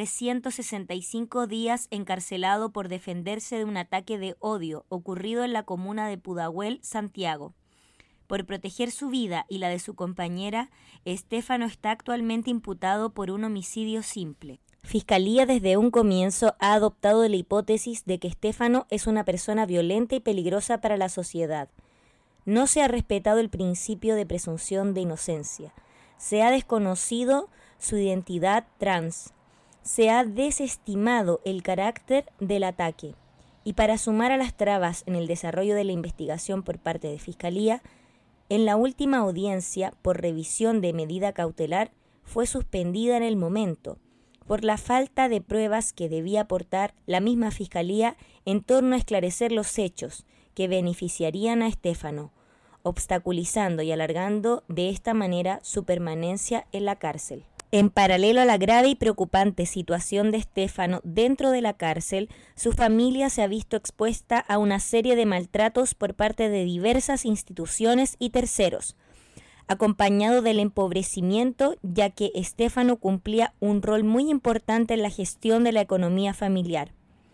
365 días encarcelado por defenderse de un ataque de odio ocurrido en la comuna de Pudahuel, Santiago. Por proteger su vida y la de su compañera, Estefano está actualmente imputado por un homicidio simple. Fiscalía desde un comienzo ha adoptado la hipótesis de que Estefano es una persona violenta y peligrosa para la sociedad. No se ha respetado el principio de presunción de inocencia. Se ha desconocido su identidad trans. Se ha desestimado el carácter del ataque. Y para sumar a las trabas en el desarrollo de la investigación por parte de Fiscalía, en la última audiencia por revisión de medida cautelar fue suspendida en el momento por la falta de pruebas que debía aportar la misma Fiscalía en torno a esclarecer los hechos que beneficiarían a Estefano, obstaculizando y alargando de esta manera su permanencia en la cárcel. En paralelo a la grave y preocupante situación de Estefano dentro de la cárcel, su familia se ha visto expuesta a una serie de maltratos por parte de diversas instituciones y terceros, acompañado del empobrecimiento, ya que Estefano cumplía un rol muy importante en la gestión de la economía familiar.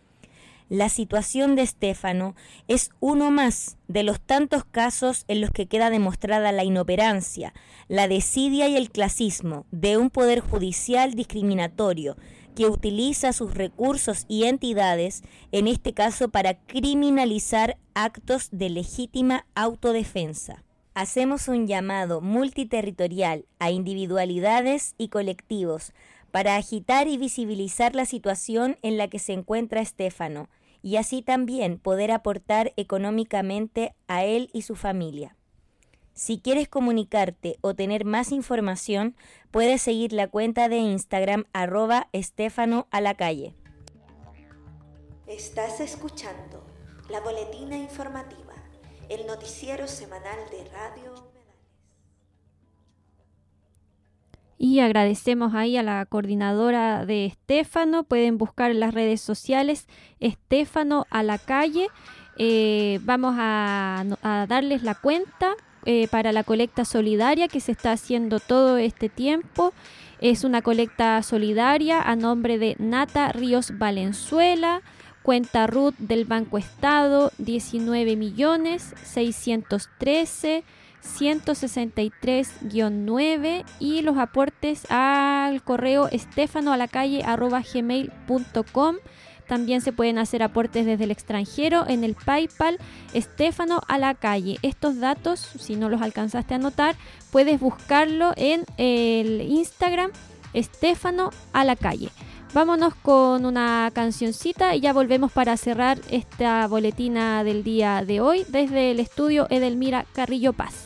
La situación de Estefano es uno más de los tantos casos en los que queda demostrada la inoperancia, la desidia y el clasismo de un poder judicial discriminatorio que utiliza sus recursos y entidades, en este caso para criminalizar actos de legítima autodefensa. Hacemos un llamado multiterritorial a individualidades y colectivos para agitar y visibilizar la situación en la que se encuentra Estefano, y así también poder aportar económicamente a él y su familia. Si quieres comunicarte o tener más información, puedes seguir la cuenta de Instagram @estefanoalacalle. Estás escuchando la Boletina Informativa, el noticiero semanal de Radio Humedales. Y agradecemos ahí a la coordinadora de Estefano. Pueden buscar en las redes sociales Estefano a la calle. Vamos a darles la cuenta para la colecta solidaria que se está haciendo todo este tiempo. Es una colecta solidaria a nombre de Nata Ríos Valenzuela, cuenta RUT del Banco Estado 19.163.163-9 y los aportes al correo estefanoalacalle@gmail.com También se pueden hacer aportes desde el extranjero en el PayPal Estefano a la Calle. Estos datos, si no los alcanzaste a anotar, puedes buscarlo en el Instagram Estefano a la Calle. Vámonos con una cancioncita y ya volvemos para cerrar esta boletina del día de hoy desde el estudio Edelmira Carrillo Paz.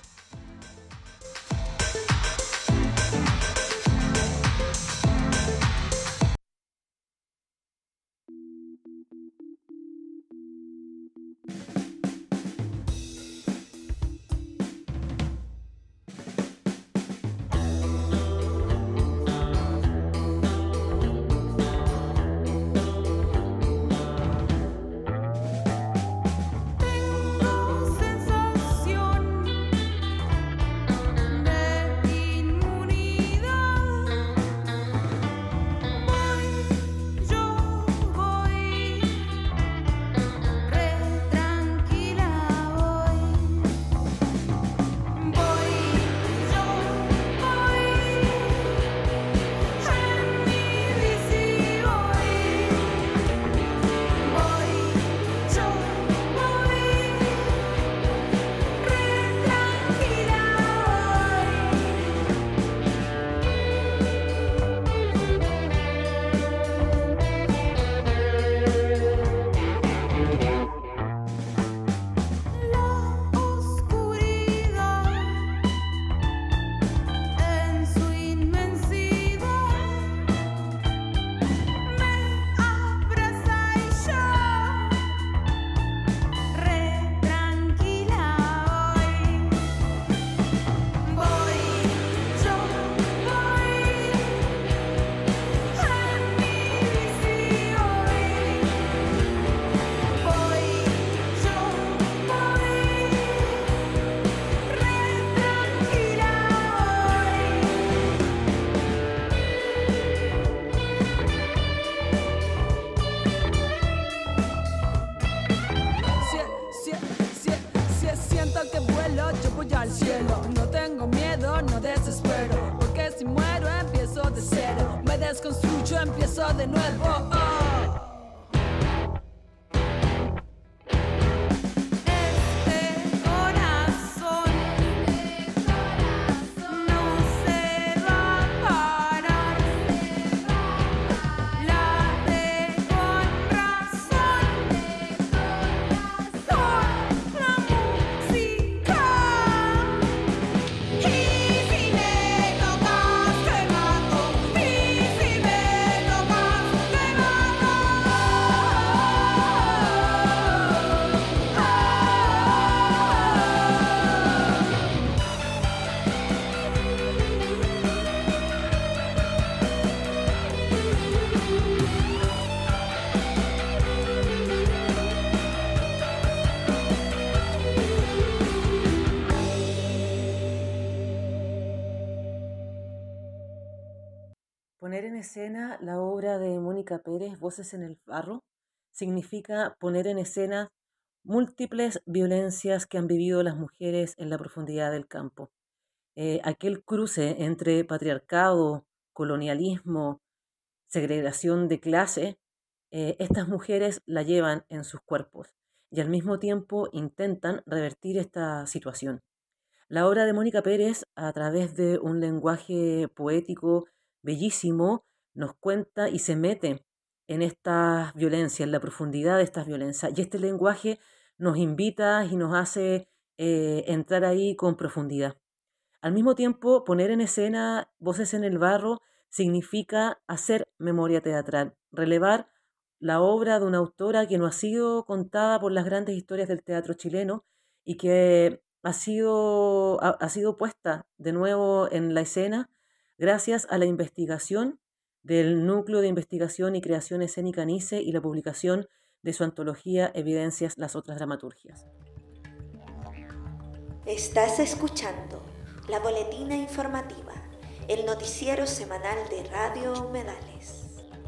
Desconstruyo, empiezo de nuevo. Poner en escena la obra de Mónica Pérez, Voces en el Barro, significa poner en escena múltiples violencias que han vivido las mujeres en la profundidad del campo. Aquel cruce entre patriarcado, colonialismo, segregación de clase, estas mujeres la llevan en sus cuerpos y al mismo tiempo intentan revertir esta situación. La obra de Mónica Pérez, a través de un lenguaje poético bellísimo, nos cuenta y se mete en estas violencias, en la profundidad de estas violencias. Y este lenguaje nos invita y nos hace entrar ahí con profundidad. Al mismo tiempo, poner en escena Voces en el Barro significa hacer memoria teatral, relevar la obra de una autora que no ha sido contada por las grandes historias del teatro chileno y que ha sido puesta de nuevo en la escena gracias a la investigación del Núcleo de Investigación y Creación Escénica NICE y la publicación de su antología Evidencias, las otras dramaturgias. Estás escuchando la boletina informativa, el noticiero semanal de Radio Humedales.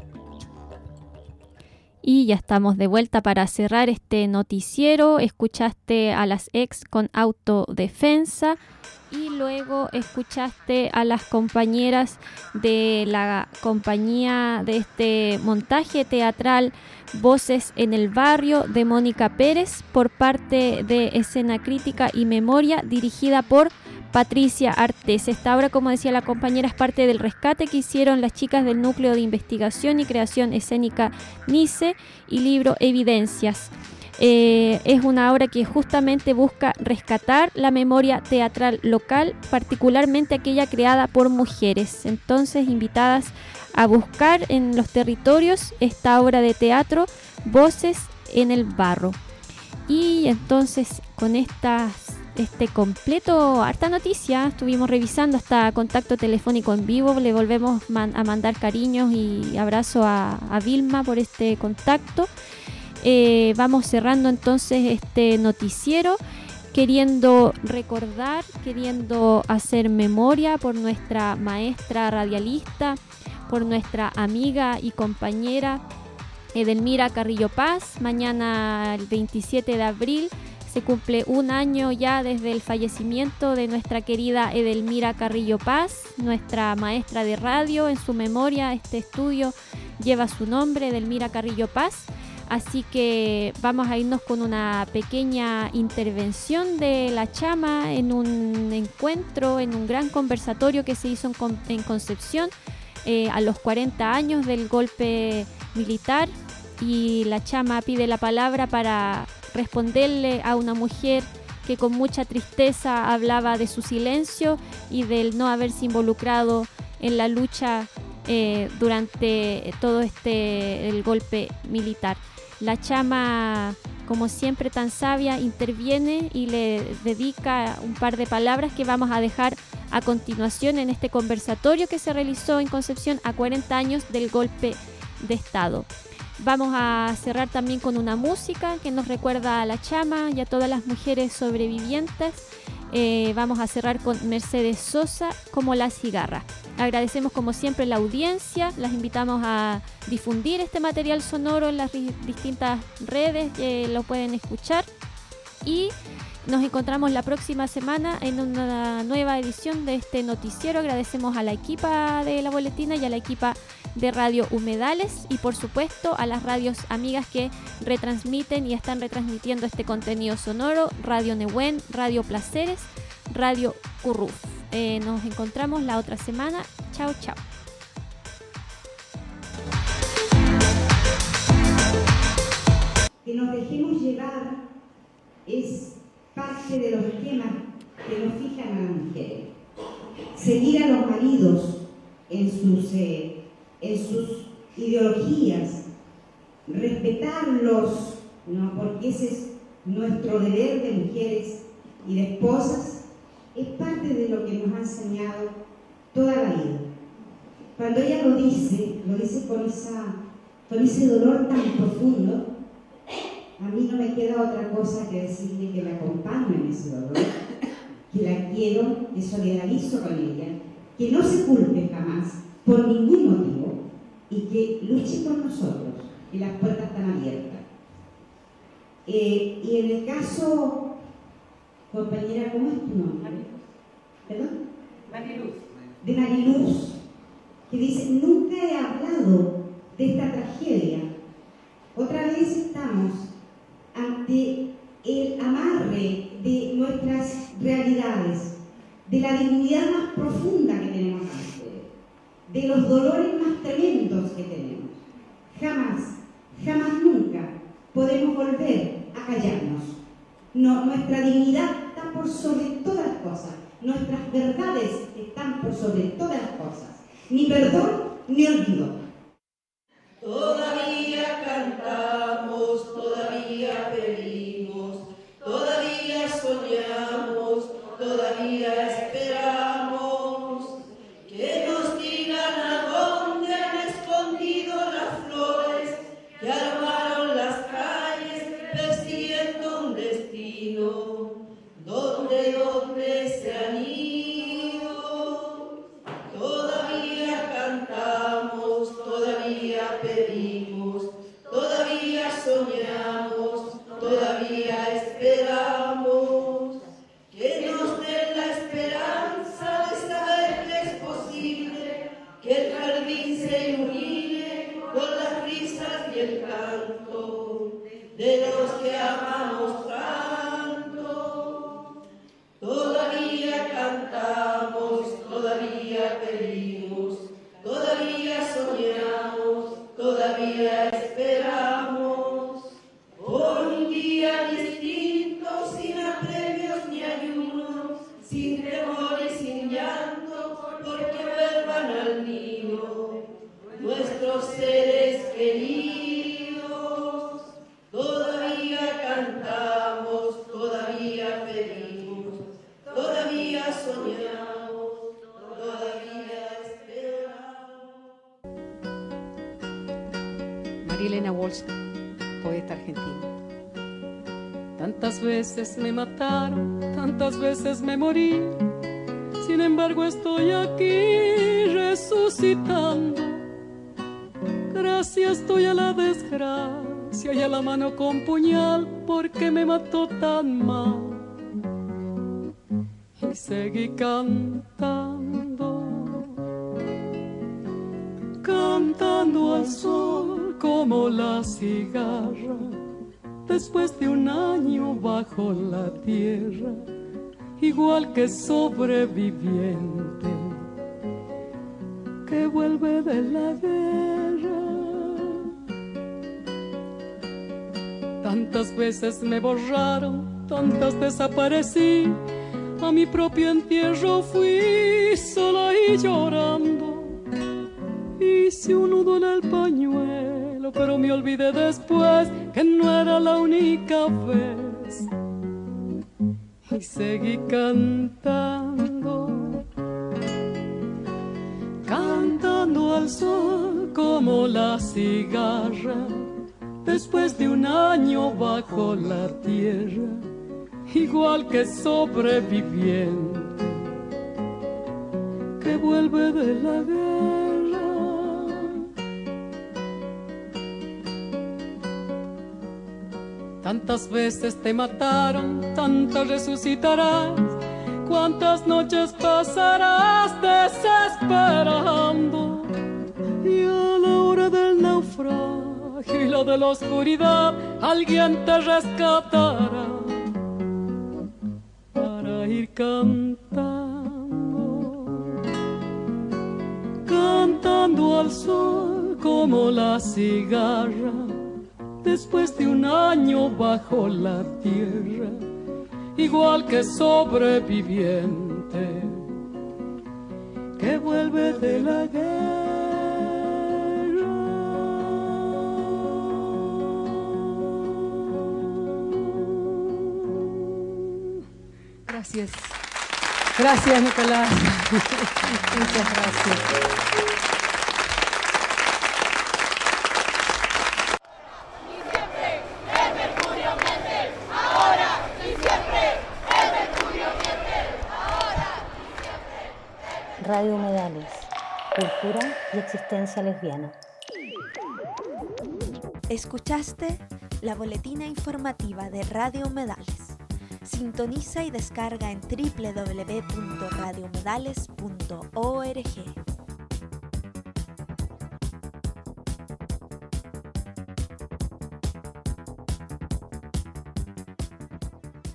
Y ya estamos de vuelta para cerrar este noticiero. Escuchaste a las ex con Autodefensa y luego escuchaste a las compañeras de la compañía de este montaje teatral Voces en el Barrio de Mónica Pérez por parte de Escena Crítica y Memoria, dirigida por Patricia Artés. Esta obra, como decía la compañera, es parte del rescate que hicieron las chicas del Núcleo de Investigación y Creación Escénica NICE y libro Evidencias. Es una obra que justamente busca rescatar la memoria teatral local, particularmente aquella creada por mujeres. Entonces, invitadas a buscar en los territorios esta obra de teatro, Voces en el Barro. Y entonces, con este completo, harta noticia, estuvimos revisando hasta contacto telefónico en vivo, le volvemos a mandar cariños y abrazo a Vilma por este contacto. Vamos cerrando entonces este noticiero, queriendo recordar, queriendo hacer memoria por nuestra maestra radialista, por nuestra amiga y compañera Edelmira Carrillo Paz. Mañana, el 27 de abril, se cumple un año ya desde el fallecimiento de nuestra querida Edelmira Carrillo Paz, nuestra maestra de radio. En su memoria, este estudio lleva su nombre, Edelmira Carrillo Paz. Así que vamos a irnos con una pequeña intervención de la Chama en un encuentro, en un gran conversatorio que se hizo en Concepción a los 40 años del golpe militar, y la Chama pide la palabra para responderle a una mujer que con mucha tristeza hablaba de su silencio y del no haberse involucrado en la lucha durante todo el golpe militar. La Chama, como siempre tan sabia, interviene y le dedica un par de palabras que vamos a dejar a continuación en este conversatorio que se realizó en Concepción a 40 años del golpe de Estado. Vamos a cerrar también con una música que nos recuerda a la Chama y a todas las mujeres sobrevivientes. Vamos a cerrar con Mercedes Sosa, Como la cigarra. Agradecemos como siempre la audiencia, las invitamos a difundir este material sonoro en las distintas redes, lo pueden escuchar, y nos encontramos la próxima semana en una nueva edición de este noticiero. Agradecemos a la equipa de La Boletina y a la equipa de Radio Humedales, y por supuesto a las radios amigas que retransmiten y están retransmitiendo este contenido sonoro: Radio Nehuen, Radio Placeres, Radio Curruf. Nos encontramos la otra semana. Chao, chao. Que nos dejemos llevar es parte de los esquemas que nos fijan a las mujeres. Seguir a los maridos en sus ideologías, respetarlos, ¿no? Porque ese es nuestro deber de mujeres y de esposas, es parte de lo que nos ha enseñado toda la vida. Cuando ella lo dice con ese dolor tan profundo, a mí no me queda otra cosa que decirle que la acompaño en ese dolor, que la quiero, que solidarizo con ella, que no se culpe jamás por ningún motivo y que luche por nosotros, que las puertas están abiertas. Y en el caso, compañera, ¿cómo es tu nombre? ¿Perdón? Mariluz. De Mariluz, que dice: nunca he hablado de esta tragedia. Otra vez estamos ante el amarre de nuestras realidades, de la dignidad más profunda que tenemos ante, de los dolores más tremendos que tenemos. Jamás nunca podemos volver a callarnos. No, nuestra dignidad está por sobre todas las cosas, nuestras verdades están por sobre todas las cosas. Ni perdón ni olvido. Todavía cantamos, todavía pedimos, todavía soñamos, todavía esperamos que nos digan a dónde han escondido las flores que armaron las calles persiguiendo un destino. ¿Dónde se han ido? Todavía cantamos, todavía pedimos, todavía soñamos, todavía esperamos que nos den la esperanza. los que amamos tanto. Todavía cantamos, todavía pedimos, todavía soñamos, todavía esperamos por un día distinto, sin apremios ni ayunos, sin temor y sin llanto, porque vuelvan al nido nuestros seres queridos. Todavía cantamos, todavía pedimos, todavía soñamos, todavía esperamos. María Elena Walsh, poeta argentina. Tantas veces me mataron, tantas veces me morí, sin embargo estoy aquí resucitando. Gracias estoy a la desgracia y a la mano con puñal, porque me mató tan mal. Y seguí cantando, cantando al sol como la cigarra, después de un año bajo la tierra, igual que sobreviviente que vuelve de la guerra. Tantas veces me borraron, tantas desaparecí, a mi propio entierro fui sola y llorando. Hice un nudo en el pañuelo, pero me olvidé después que no era la única vez. Y seguí cantando, cantando al sol como la cigarra, después de un año bajo la tierra, igual que sobreviviente que vuelve de la guerra. Tantas veces te mataron, tantas resucitarás, cuántas noches pasarás desesperando, y a la hora del naufragio y la de la oscuridad alguien te rescatará para ir cantando, cantando al sol como la cigarra, después de un año bajo la tierra, igual que sobreviviente que vuelve de la guerra. Gracias. Gracias, Nicolás. Muchas gracias. Radio Humedales, cultura y existencia lesbiana. Escuchaste la boletina informativa de Radio Humedales. Sintoniza y descarga en www.radiohumedales.org.